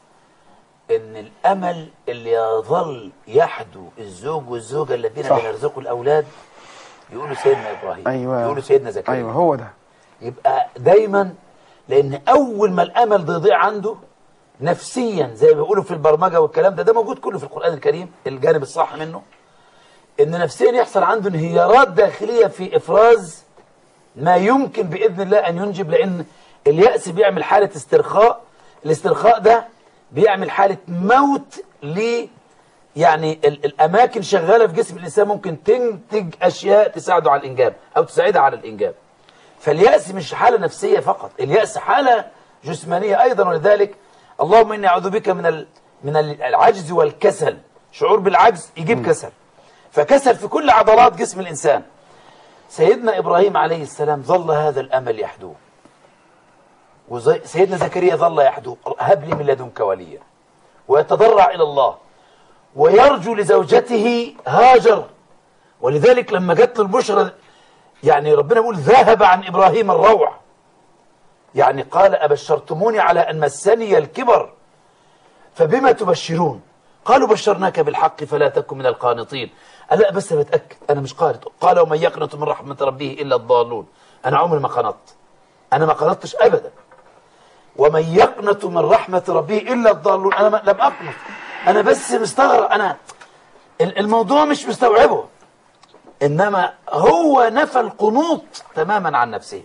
ان الامل اللي يظل يحدو الزوج والزوجة الذين صح. بيرزقوا الاولاد يقولوا سيدنا ابراهيم، ايوه يقولوا سيدنا زكريا. ايوه هو ده. يبقى دايما، لان اول ما الامل ده يضيع عنده نفسيا زي ما بيقولوا في البرمجه والكلام ده، ده موجود كله في القران الكريم، الجانب الصح منه، ان نفسيا يحصل عنده انهيارات داخليه في افراز ما يمكن باذن الله ان ينجب، لان اليأس بيعمل حاله استرخاء، الاسترخاء ده بيعمل حاله موت ل يعني ال- الاماكن شغاله في جسم الانسان ممكن تنتج اشياء تساعده على الانجاب او تساعدها على الانجاب. فاليأس مش حاله نفسيه فقط، اليأس حاله جسمانيه ايضا. ولذلك اللهم اني اعوذ بك من ال- من العجز والكسل، شعور بالعجز يجيب كسل، فكسل في كل عضلات جسم الانسان. سيدنا ابراهيم عليه السلام ظل هذا الامل يحدوه، وسيدنا زكريا ظل يحدوه، هب لي من لدنك وليا، ويتضرع الى الله ويرجو لزوجته هاجر. ولذلك لما جت له البشرى، يعني ربنا يقول ذهب عن ابراهيم الروع، يعني قال ابشرتموني على ان مسني الكبر فبما تبشرون؟ قالوا بشرناك بالحق فلا تكن من القانطين. قال لا بس بتاكد انا مش قانط. قال ومن يقنط من رحمه ربه الا الضالون. انا عمري ما قنطت، انا ما قنطتش ابدا. ومن يقنط من رحمه ربه الا الضالون، انا ما لم اقنط، انا بس مستغرب، انا الموضوع مش مستوعبه. انما هو نفى القنوط تماما عن نفسه.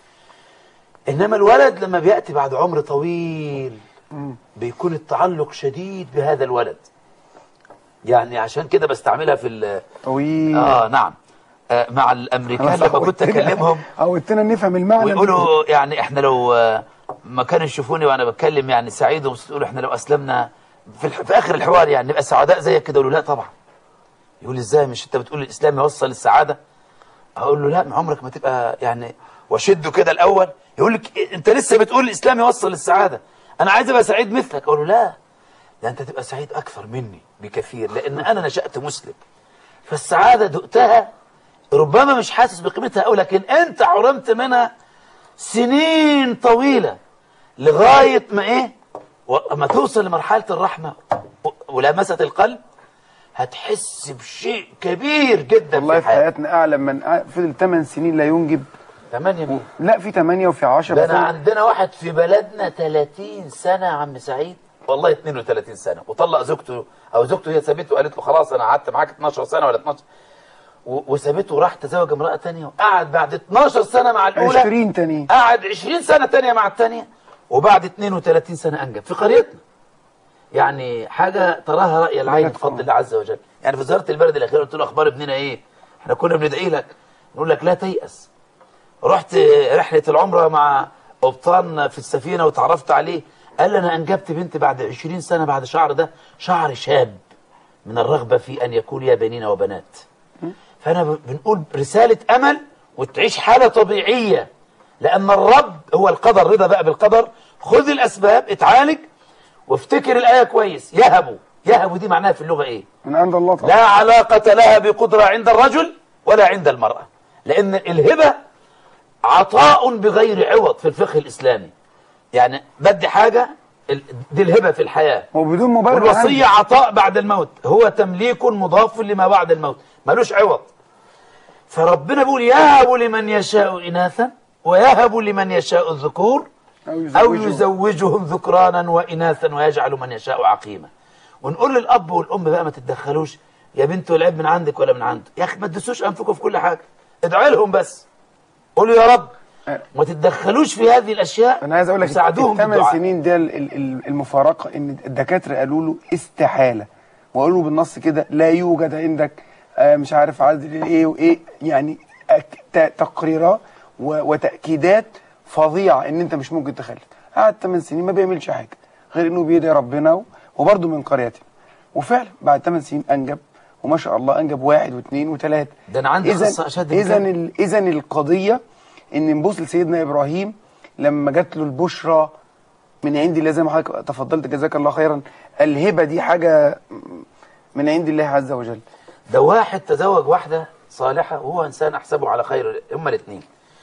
انما الولد لما بياتي بعد عمر طويل بيكون التعلق شديد بهذا الولد. يعني عشان كده بستعملها في ال طويل. اه نعم آه مع الامريكان لما كنت اكلمهم عودتنا نفهم المعنى. ويقولوا يعني احنا لو آه، ما كانوا يشوفوني وانا بتكلم يعني سعيد ومبسوط، يقولوا احنا لو اسلمنا في, الح... في اخر الحوار يعني نبقى سعداء زيك كده. يقولوا لا طبعا. يقول ازاي؟ مش انت بتقول الاسلام يوصل للسعاده؟ اقول له لا، ما عمرك ما تبقى يعني، واشده كده الاول. يقول لك انت لسه بتقول الاسلام يوصل للسعاده، انا عايز ابقى سعيد مثلك. اقول له لا، ده انت تبقى سعيد اكثر مني بكثير، لان انا نشأت مسلم، فالسعاده دقتها ربما مش حاسس بقيمتها قوي، لكن انت حرمت منها سنين طويله لغايه ما ايه، وما توصل لمرحله الرحمه ولامسه القلب هتحس بشيء كبير جدا والله في في حياتنا اعلم من فضل ثمان سنين لا ينجب. ثمانية مين؟ لا في ثمانية وفي عشرة. ده انا عندنا واحد في بلدنا ثلاثين سنة يا عم سعيد، والله اثنين وثلاثين سنة، وطلق زوجته او زوجته هي سابته وقالت له خلاص انا قعدت معاك اتناشر سنة ولا اتناشر، وسابته وراح تزوج امرأة ثانية، وقعد بعد اتناشر سنة مع الاولى عشرين تاني، قعد عشرين سنة ثانية مع الثانية، وبعد اثنين وثلاثين سنة انجب في قريتنا. يعني حاجة تراها رأي العين بفضل الله عز وجل. يعني في زيارة البلد الأخيرة قلت له أخبار ابننا إيه؟ إحنا كنا بندعي لك، نقول لك لا تيأس. رحت رحلة العمرة مع قبطان في السفينة وتعرفت عليه، قال لي أنا أنجبت بنت بعد عشرين سنة بعد شعر ده شعر شاب من الرغبة في أن يكون لي بنين وبنات. فأنا بنقول رسالة أمل وتعيش حالة طبيعية لأن الرب هو القدر، رضا بقى بالقدر. خذ الأسباب، اتعالج، وافتكر الآية كويس. يهب، يهب دي معناها في اللغة إيه؟ من عند الله طبعا. لا علاقة لها بقدرة عند الرجل ولا عند المرأة، لأن الهبة عطاء بغير عوض في الفقه الإسلامي. يعني بدي حاجة، دي الهبة في الحياة، وبدون مبالغة. والوصية عطاء بعد الموت، هو تمليك مضاف لما بعد الموت، ملوش عوض. فربنا بيقول يهب لمن يشاء إناثا ويهب لمن يشاء الذكور أو يزوجهم ذكرانا وإناثا ويجعل من يشاء عقيما. ونقول للأب والأم بقى ما تتدخلوش، يا بنت والعيب من عندك ولا من عنده، يا أخي ما تدسوش أنفكم في كل حاجة، ادعي لهم بس، قولوا يا رب، ما تتدخلوش في هذه الأشياء. أنا عايز أقول لك ساعدوهم الثمان سنين ده المفارقة، إن الدكاترة قالوا له استحالة، وقالوا بالنص كده لا يوجد عندك آه مش عارف عدد ايه وايه، يعني تقريرات وتأكيدات فظيعة ان انت مش ممكن تخلف. قعد ثمان سنين ما بيعملش حاجة غير انه بيدعي ربنا، وبرضه من قريته. وفعلا بعد ثمان سنين انجب، وما شاء الله انجب واحد واثنين وثلاثة. ده انا عندي قصة اشد. اذا اذا القضية ان نبص لسيدنا ابراهيم لما جات له البشرى من عند الله، زي ما حضرتك تفضلت جزاك الله خيرا، الهبة دي حاجة من عند الله عز وجل. ده واحد تزوج واحدة صالحة وهو إنسان أحسبه على خير، هما الاثنين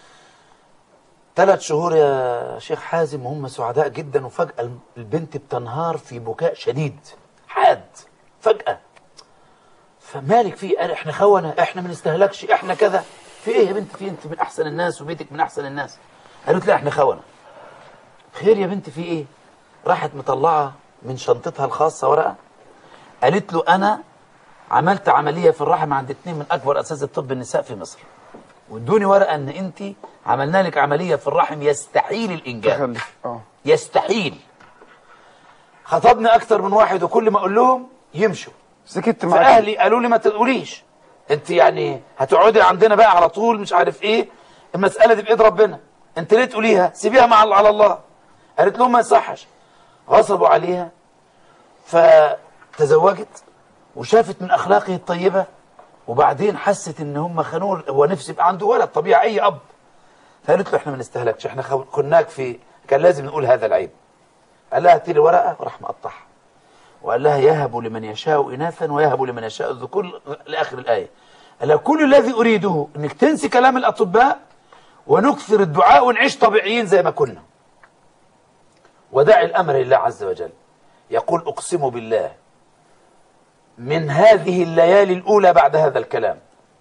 ثلاث شهور يا شيخ حازم وهم سعداء جدا، وفجأة البنت بتنهار في بكاء شديد حاد فجأة. فمالك في؟ قال احنا خونة، احنا ما نستهلكش، احنا كذا. في ايه يا بنت؟ في انت من أحسن الناس وبيتك من أحسن الناس. قالت لا احنا خونة. خير يا بنت في ايه؟ راحت مطلعة من شنطتها الخاصة ورقة، قالت له أنا عملت عملية في الرحم عند اثنين من أكبر أساتذة طب النساء في مصر، وادوني ورقة أن أنت عملنا لك عملية في الرحم يستحيل الإنجاب. اه يستحيل. خطبني أكتر من واحد، وكل ما أقول لهم يمشوا. سكت معاك. فأهلي قالوا لي ما تقوليش أنت، يعني هتقعدي عندنا بقى على طول مش عارف إيه، المسألة دي بإيد ربنا، أنت ليه تقوليها؟ سيبيها مع على الله. قالت لهم ما يصحش. غصبوا عليها فتزوجت، وشافت من أخلاقه الطيبة، وبعدين حست ان هم خانوه، هو نفسه يبقى عنده ولد طبيعي اي اب. فقالت له احنا ما نستهلكش، احنا خناك في، كان لازم نقول هذا العيب. قال لها هاتي لي ورقه، وراح مقطعها وقال لها يهب لمن يشاء اناثا ويهب لمن يشاء الذكور لاخر الايه. قال لها كل الذي اريده انك تنسي كلام الاطباء ونكثر الدعاء ونعيش طبيعيين زي ما كنا، ودع الامر لله عز وجل. يقول اقسم بالله من هذه الليالي الأولى بعد هذا الكلام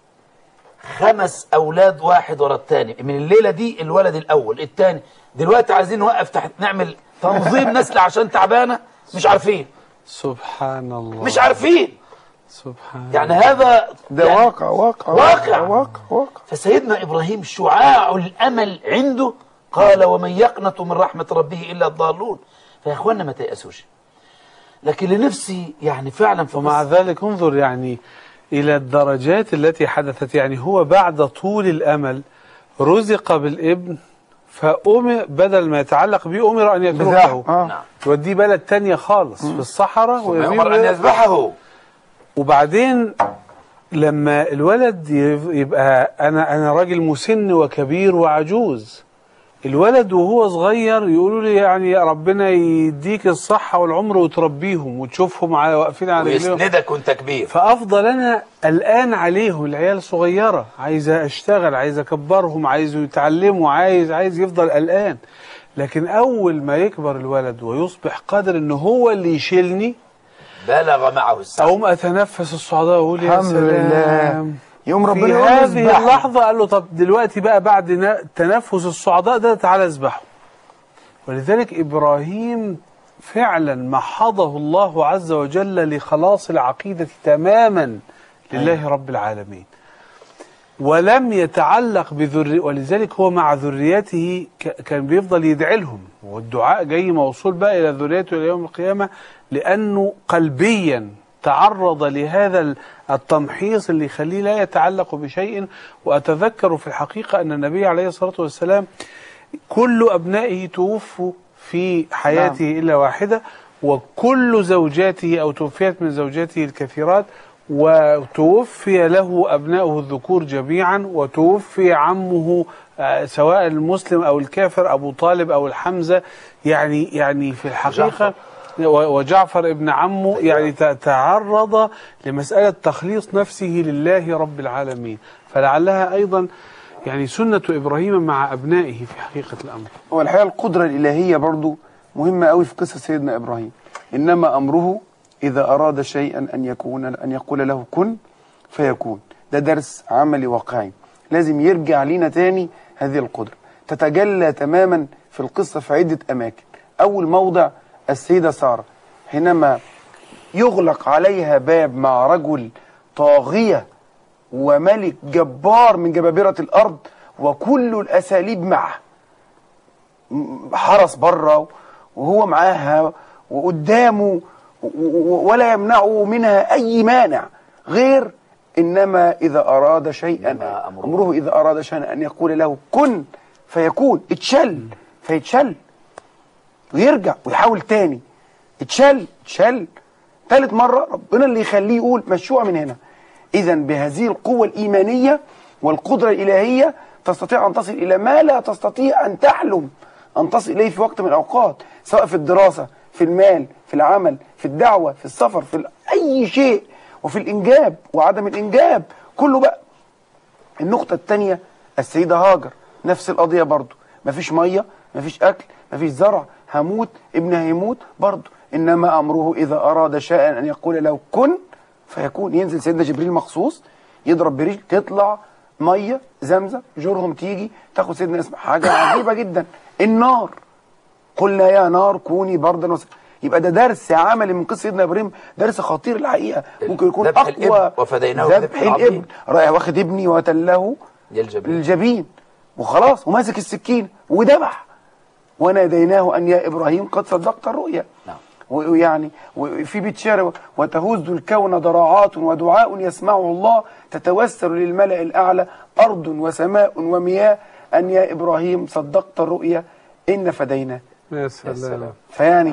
خمس أولاد واحد ورا الثاني. من الليلة دي الولد الأول، الثاني، دلوقتي عايزين نوقف تحت نعمل تنظيم نسل عشان تعبانة، مش عارفين. سبحان الله، مش عارفين. سبحان يعني هذا ده يعني واقع واقع واقع واقع واقع. فسيدنا إبراهيم شعاع الأمل عنده، قال ومن يقنط من رحمة ربه إلا الضالون. فيا إخواننا ما تيأسوش، لكن لنفسي يعني فعلا. ومع ذلك انظر يعني إلى الدرجات التي حدثت. يعني هو بعد طول الأمل رزق بالابن، فأمر بدل ما يتعلق به أمر أن يتركه، آه. يوديه بلد تانية خالص في الصحراء، ويأمر أن يذبحه. وبعدين لما الولد يبقى أنا أنا راجل مسن وكبير وعجوز، الولد وهو صغير يقولوا لي يعني ربنا يديك الصحة والعمر وتربيهم وتشوفهم على واقفين على رجليهم ويسندك وانت كبير. فأفضل أنا الآن عليهم، العيال صغيرة عايز أشتغل، عايز أكبرهم، عايز يتعلموا، عايز عايز يفضل قلقان. لكن أول ما يكبر الولد ويصبح قادر إن هو اللي يشيلني، بلغ معه السعي. أقوم أتنفس الصعداء وأقول يا الحمد لله. يوم في ربنا هذه اللحظة قال له طب دلوقتي بقى بعد تنفس الصعداء ده تعالى اذبحه. ولذلك إبراهيم فعلا محضه الله عز وجل لخلاص العقيدة تماما لله رب العالمين، ولم يتعلق بذريته. ولذلك هو مع ذريته كان بيفضل يدعي لهم، والدعاء جاي موصول بقى إلى ذريته إلى يوم القيامة، لأنه قلبيا تعرض لهذا التمحيص اللي يخليه لا يتعلق بشيء. وأتذكر في الحقيقة أن النبي عليه الصلاة والسلام كل أبنائه توفوا في حياته نعم. إلا واحدة، وكل زوجاته أو توفيت من زوجاته الكثيرات، وتوفي له أبناؤه الذكور جميعا، وتوفي عمه سواء المسلم أو الكافر، أبو طالب أو الحمزة، يعني يعني في الحقيقة وجعفر ابن عمه، يعني تعرض لمسألة تخليص نفسه لله رب العالمين. فلعلها أيضا يعني سنة إبراهيم مع أبنائه في حقيقة الأمر. والحقيقة القدرة الإلهية برضو مهمة قوي في قصة سيدنا إبراهيم. إنما أمره إذا أراد شيئا أن يكون أن يقول له كن فيكون. ده درس عملي واقعي لازم يرجع لنا تاني. هذه القدرة تتجلى تماما في القصة في عدة أماكن. أول موضع السيدة سارة حينما يغلق عليها باب مع رجل طاغية وملك جبار من جبابرة الأرض، وكل الأساليب معه، حرس بره وهو معاها وقدامه ولا يمنعه منها أي مانع، غير إنما إذا أراد شيئا أمره إذا أراد شيئا أن يقول له كن فيكون. اتشل فيتشل ويرجع ويحاول تاني، اتشل اتشل ثالث مرة ربنا اللي يخليه يقول مشروع من هنا. إذا بهذه القوة الإيمانية والقدرة الإلهية تستطيع أن تصل إلى ما لا تستطيع أن تحلم أن تصل إليه في وقت من الأوقات، سواء في الدراسة، في المال، في العمل، في الدعوة، في السفر، في أي شيء، وفي الإنجاب وعدم الإنجاب كله بقى. النقطة الثانية السيدة هاجر نفس القضية برضو، مفيش مية، مفيش أكل، مفيش زرع، هموت، ابنها هيموت برضو. إنما أمره إذا أراد شيئا أن يقول له كن فيكون. ينزل سيدنا جبريل مخصوص يضرب برجل تطلع مية زمزم، جورهم تيجي تاخد سيدنا اسمع. حاجة عجيبة جدا. النار قلنا يا نار كوني بردا وسلام. يبقى ده درس عملي من قصة سيدنا إبراهيم، درس خطير الحقيقة. ممكن يكون أقوى. وفديناه ذبح الابن، رايح واخد ابني وتله للجبين. للجبين وخلاص وماسك السكين وذبح. وناديناه أن يا إبراهيم قد صدقت الرؤيا. نعم. ويعني وفي بيت شعر وتهز الكون ضراعات ودعاء يسمعه الله تتوسل للملأ الأعلى أرض وسماء ومياه أن يا إبراهيم صدقت الرؤيا إن فديناه. يا سلام. فيعني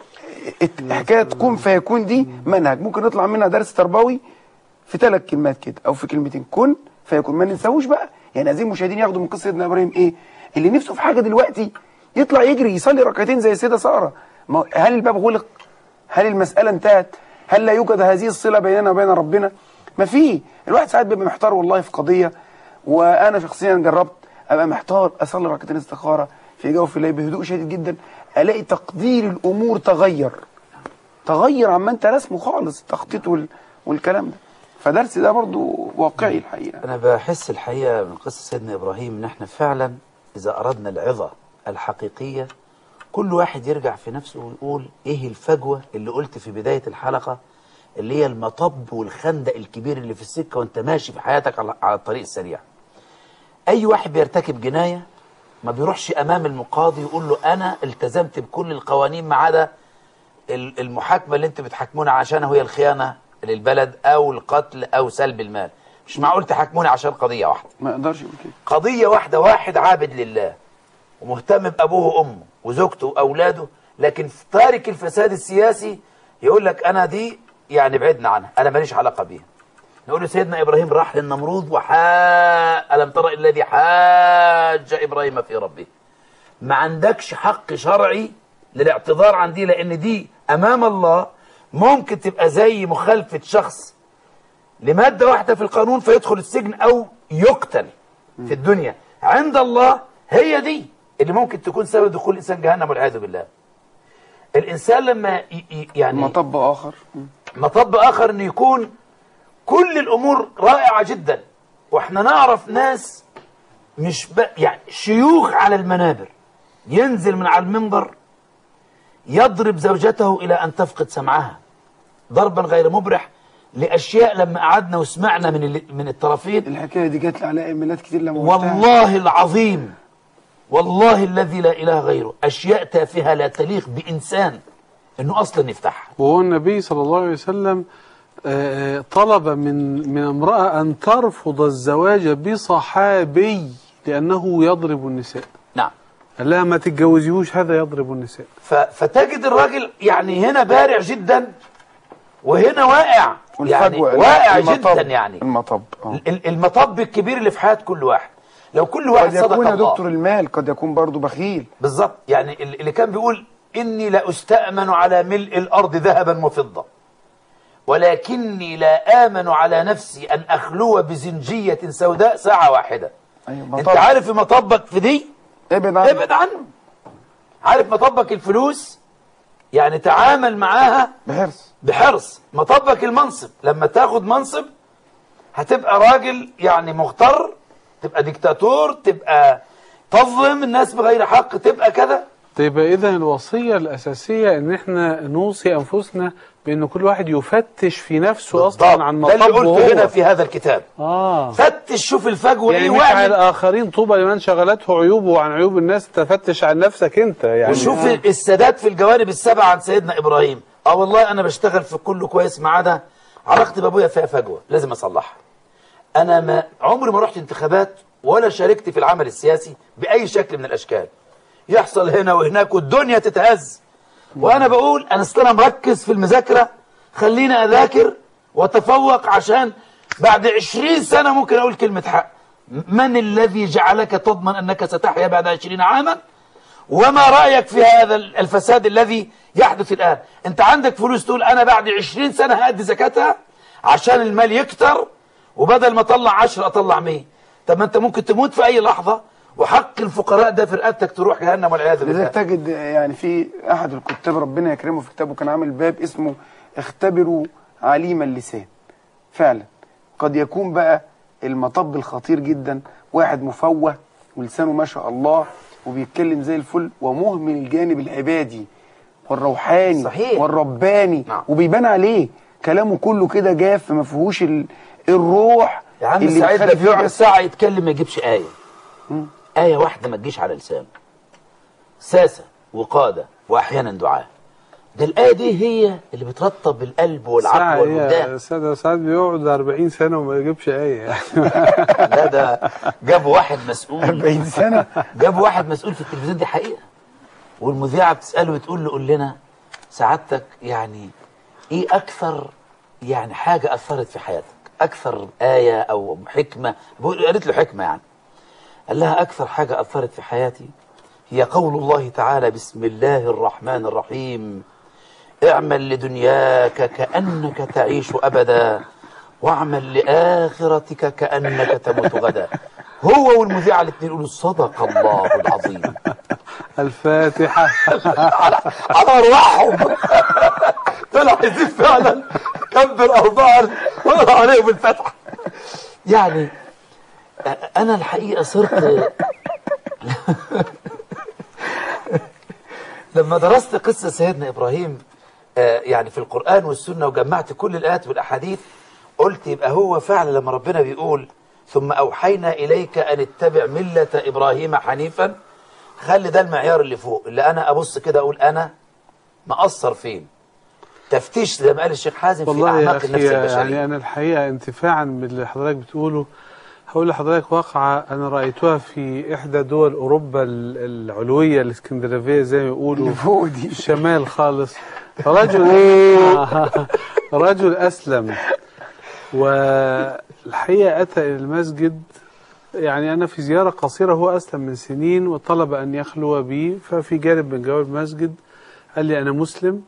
حكاية كن فيكون دي منهج ممكن نطلع منها درس تربوي في ثلاث كلمات كده أو في كلمتين. كن فيكون. ما ننساوش بقى يعني عايزين المشاهدين ياخدوا من قصة سيدنا إبراهيم إيه؟ اللي نفسه في حاجة دلوقتي يطلع يجري يصلي ركعتين زي السيدة سارة. هل الباب غلق؟ هل المسألة انتهت؟ هل لا يوجد هذه الصلة بيننا وبين ربنا؟ ما في. الواحد ساعات بيبقى محتار والله في قضية، وأنا شخصيا جربت أبقى محتار أصلي ركعتين استخارة في جوف الليل بهدوء شديد جدا، ألاقي تقدير الأمور تغير تغير عما أنت رسمه خالص، التخطيط وال... والكلام ده. فدرس ده برضو واقعي الحقيقة. أنا بحس الحقيقة من قصة سيدنا إبراهيم إن احنا فعلا إذا أردنا العظة الحقيقية كل واحد يرجع في نفسه ويقول إيه الفجوة اللي قلت في بداية الحلقة اللي هي المطب والخندق الكبير اللي في السكة وانت ماشي في حياتك على الطريق السريع. أي واحد بيرتكب جناية ما بيروحش أمام المقاضي يقول له أنا التزمت بكل القوانين ما عدا المحاكمة اللي انت بتحاكمونا عشانها هي الخيانة للبلد أو القتل أو سلب المال. مش معقول تحاكموني عشان قضية واحدة. ما اقدرش يقول كده. قضية واحدة، واحد عابد لله ومهتم بأبوه وأمه وزوجته وأولاده، لكن تارك الفساد السياسي يقول لك أنا دي يعني بعدنا عنها، أنا ماليش علاقة بيها. نقول له سيدنا إبراهيم راح للنمرود وحا ألم ترى الذي حاج إبراهيم في ربه. ما عندكش حق شرعي للاعتذار عن دي، لأن دي أمام الله ممكن تبقى زي مخالفة شخص لمادة واحدة في القانون فيدخل السجن أو يقتل في الدنيا. عند الله هي دي اللي ممكن تكون سبب دخول الإنسان جهنم والعياذ بالله. الإنسان لما يعني مطب آخر مطب آخر إنه يكون كل الأمور رائعة جدا، وإحنا نعرف ناس مش ب... يعني شيوخ على المنابر ينزل من على المنبر يضرب زوجته إلى أن تفقد سمعها ضربا غير مبرح لأشياء لما قعدنا وسمعنا من ال... من الطرفين. الحكاية دي جات لي على إيميلات كتير لما والله العظيم والله الذي لا إله غيره أشياء تافهة لا تليق بإنسان إنه أصلا يفتحها. وهو النبي صلى الله عليه وسلم طلب من من امرأة أن ترفض الزواج بصحابي لأنه يضرب النساء. نعم. قال لها ما تتجوزيهوش هذا يضرب النساء. فتجد الراجل يعني هنا بارع جدا وهنا واقع يعني والفجوة واقع المطب. جدا يعني المطب آه. ال- ال- المطب الكبير اللي في حياة كل واحد. لو كل واحد قد صدق يكون يا الله دكتور المال قد يكون برضو بخيل. بالظبط. يعني ال- اللي كان بيقول إني لأستأمن على ملء الأرض ذهبا وفضة ولكني لا آمن على نفسي أن أخلو بزنجية سوداء ساعة واحدة. أيوة أنت مطب. عارف مطبك في دي؟ ابعد عنه. ابعد عنه. عارف مطبك الفلوس؟ يعني تعامل معاها بحرص. بحرص. مطبك المنصب، لما تاخد منصب هتبقى راجل يعني مغتر، تبقى ديكتاتور، تبقى تظلم الناس بغير حق، تبقى كذا. طيب إذا الوصية الأساسية إن إحنا نوصي أنفسنا بأن كل واحد يفتش في نفسه أصلا عن ده اللي مطبه قلته هنا هو. في هذا الكتاب. آه. فتش، شوف الفجوة يعني ايه مش على واعمل. الآخرين طوبى لمن شغلته عيوبه عن عيوب الناس، تفتش عن نفسك أنت يعني. وشوف السادات في الجوانب السبعة عن سيدنا إبراهيم. اه والله أنا بشتغل في كله كويس ما عدا علاقتي بأبويا فيها فجوة لازم أصلحها. أنا ما عمري ما رحت انتخابات ولا شاركت في العمل السياسي بأي شكل من الأشكال. يحصل هنا وهناك والدنيا تتهز، وأنا بقول أنا أصل أنا مركز في المذاكرة، خليني أذاكر وأتفوق عشان بعد عشرين سنة ممكن أقول كلمة حق. من الذي جعلك تضمن أنك ستحيا بعد عشرين عاما؟ وما رأيك في هذا الفساد الذي يحدث الآن؟ أنت عندك فلوس تقول أنا بعد عشرين سنة هأدي زكاتها عشان المال يكتر، وبدل ما أطلع عشرة أطلع مية. طب ما أنت ممكن تموت في أي لحظة وحق الفقراء ده في رقبتك تروح جهنم والعياذ بالله. لذلك تجد يعني في أحد الكتاب ربنا يكرمه في كتابه كان عامل باب اسمه اختبروا عليم اللسان. فعلا قد يكون بقى المطب الخطير جدا واحد مفوه ولسانه ما شاء الله وبيتكلم زي الفل ومهمل الجانب العبادي والروحاني صحيح. والرباني. نعم. وبيبان عليه كلامه كله كده جاف ما فيهوش ال- الروح يا عم اللي سعيد ده بتخلي فيه بيقعد بس. ساعة يتكلم ما يجيبش آية. آية واحدة ما تجيش على لسانه. ساسة وقادة وأحيانا دعاء. ده الآية دي هي اللي بترطب القلب والعقل والوجدان. ساعات ساعات بيقعد أربعين سنة وما يجيبش أي. لا ده جاب واحد مسؤول أربعين سنة جاب واحد مسؤول في التلفزيون، دي حقيقة. والمذيعة بتسأله وتقول له قول لنا سعادتك يعني إيه أكثر يعني حاجة أثرت في حياتك، أكثر آية أو حكمة. قالت له حكمة يعني. قال لها أكثر حاجة أثرت في حياتي هي قول الله تعالى بسم الله الرحمن الرحيم اعمل لدنياك كأنك تعيش أبدا واعمل لآخرتك كأنك تموت غدا. هو والمذيعة الاثنين يقولوا صدق الله العظيم. الفاتحة. على على أرواحهم. طلع يزيد فعلا كبر أربعا وقرأ عليهم الفتحة. يعني أنا الحقيقة صرت لما درست قصة سيدنا إبراهيم يعني في القرآن والسنة وجمعت كل الآيات والأحاديث قلت يبقى هو فعلا لما ربنا بيقول ثم أوحينا إليك أن اتبع ملة إبراهيم حنيفا، خلي ده المعيار اللي فوق اللي أنا أبص كده أقول أنا مقصر فين. تفتيش زي ما قال الشيخ حازم في والله يا أعماق النفس أخي البشرية. يعني أنا الحقيقة انتفاعا باللي حضرتك بتقوله هقول لحضرتك واقعة أنا رأيتها في إحدى دول أوروبا العلوية الاسكندنافية زي ما يقولوا فوق دي الشمال خالص. رجل رجل أسلم والحقيقة أتى إلى المسجد. يعني أنا في زيارة قصيرة، هو أسلم من سنين وطلب أن يخلو بي، ففي جانب من جواب المسجد قال لي أنا مسلم،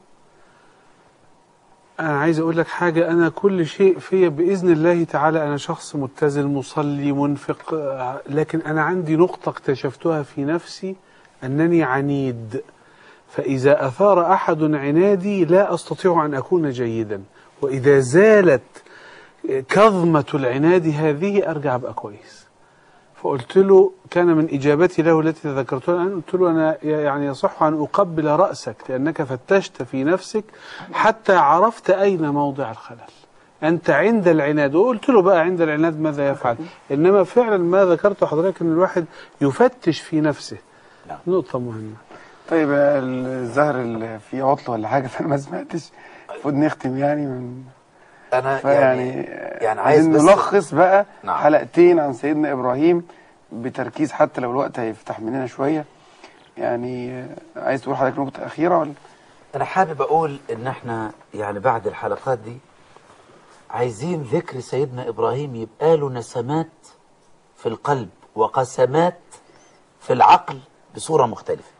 أنا عايز أقول لك حاجة، أنا كل شيء فيا بإذن الله تعالى أنا شخص متزن مصلي منفق، لكن أنا عندي نقطة اكتشفتها في نفسي أنني عنيد، فإذا أثار أحد عنادي لا أستطيع أن أكون جيدا، وإذا زالت كظمة العناد هذه أرجع أبقى كويس. فقلت له كان من إجابتي له التي ذكرتها الآن، قلت له أنا يعني يصح أن أقبل رأسك لأنك فتشت في نفسك حتى عرفت أين موضع الخلل. أنت عند العناد. وقلت له بقى عند العناد ماذا يفعل؟ إنما فعلا ما ذكرته حضرتك أن الواحد يفتش في نفسه. نقطة مهمة. طيب الزهر اللي في عطل ولا حاجة فأنا ما سمعتش، المفروض نختم يعني من أنا يعني يعني عايز بس نلخص بقى نعم. حلقتين عن سيدنا إبراهيم بتركيز حتى لو الوقت هيفتح مننا شوية. يعني عايز تقول حضرتك نقطة أخيرة ولا؟ أنا حابب أقول إن إحنا يعني بعد الحلقات دي عايزين ذكر سيدنا إبراهيم يبقى له نسمات في القلب وقسمات في العقل بصورة مختلفة.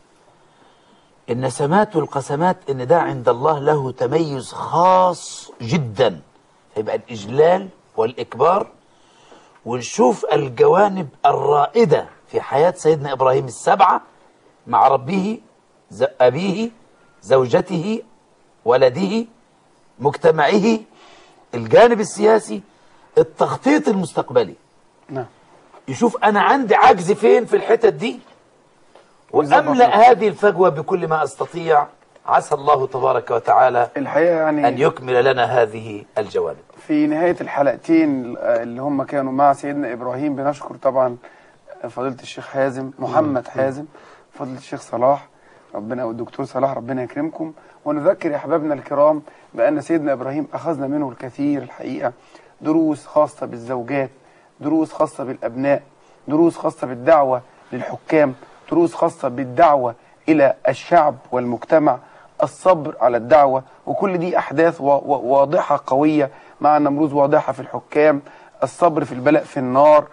النسمات والقسمات إن ده عند الله له تميز خاص جدا، فيبقى الإجلال والإكبار. ونشوف الجوانب الرائدة في حياة سيدنا إبراهيم السبعة مع ربه، أبيه، زوجته، ولده، مجتمعه، الجانب السياسي، التخطيط المستقبلي. نعم. يشوف أنا عندي عجز فين في الحتت دي وأملأ هذه الفجوة بكل ما أستطيع. عسى الله تبارك وتعالى الحقيقة يعني أن يكمل لنا هذه الجوانب. في نهاية الحلقتين اللي هم كانوا مع سيدنا إبراهيم بنشكر طبعا فضيلة الشيخ حازم محمد حازم، فضيلة الشيخ صلاح ربنا والدكتور صلاح ربنا يكرمكم. ونذكر يا أحبابنا الكرام بأن سيدنا إبراهيم أخذنا منه الكثير الحقيقة، دروس خاصة بالزوجات، دروس خاصة بالأبناء، دروس خاصة بالدعوة للحكام، دروس خاصة بالدعوة إلى الشعب والمجتمع، الصبر على الدعوة. وكل دي أحداث واضحة قوية مع النمروذ، واضحة في الحكام، الصبر في البلاء في النار،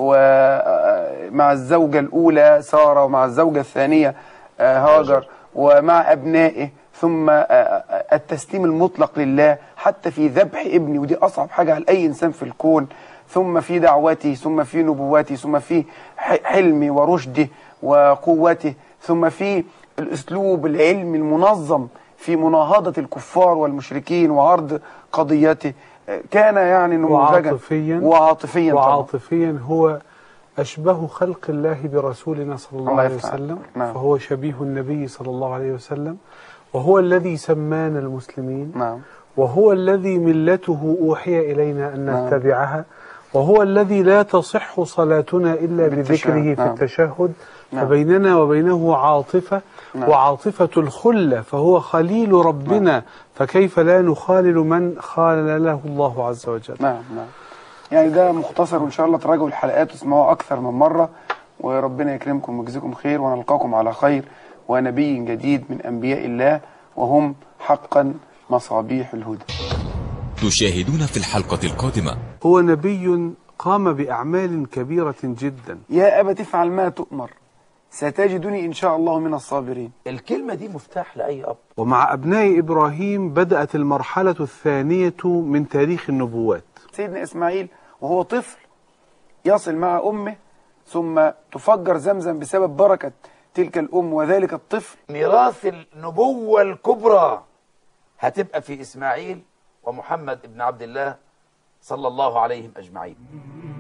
ومع الزوجة الأولى سارة ومع الزوجة الثانية هاجر ومع أبنائه، ثم التسليم المطلق لله حتى في ذبح ابني، ودي أصعب حاجة على أي إنسان في الكون، ثم في دعوتي، ثم في نبواتي، ثم في حلمي ورشدي وقوته، ثم في الأسلوب العلمي المنظم في مناهضة الكفار والمشركين وعرض قضيته. كان يعني نموذجا وعاطفيا وعاطفيا وعاطفيا هو أشبه خلق الله برسولنا صلى الله عليه وسلم. نعم. فهو شبيه النبي صلى الله عليه وسلم، وهو الذي سمانا المسلمين. نعم. وهو الذي ملته أوحي إلينا أن نعم. نتبعها، وهو الذي لا تصح صلاتنا إلا بذكره في نعم. التشهد. نعم. فبيننا وبينه عاطفة. نعم. وعاطفة الخلة، فهو خليل ربنا. نعم. فكيف لا نخالل من خالل له الله عز وجل. نعم نعم. يعني ده مختصر، وإن شاء الله تراجعوا الحلقات واسمعوها أكثر من مرة، وربنا يكرمكم ويجزيكم خير، ونلقاكم على خير ونبي جديد من أنبياء الله، وهم حقا مصابيح الهدى. تشاهدون في الحلقة القادمة. هو نبي قام بأعمال كبيرة جدا. يا أبت افعل ما تؤمر ستجدني إن شاء الله من الصابرين. الكلمة دي مفتاح لأي أب. ومع أبناء إبراهيم بدأت المرحلة الثانية من تاريخ النبوات. سيدنا إسماعيل وهو طفل يصل مع أمه، ثم تفجر زمزم بسبب بركة تلك الأم وذلك الطفل. ميراث النبوة الكبرى هتبقى في إسماعيل ومحمد ابن عبد الله صلى الله عليهم أجمعين.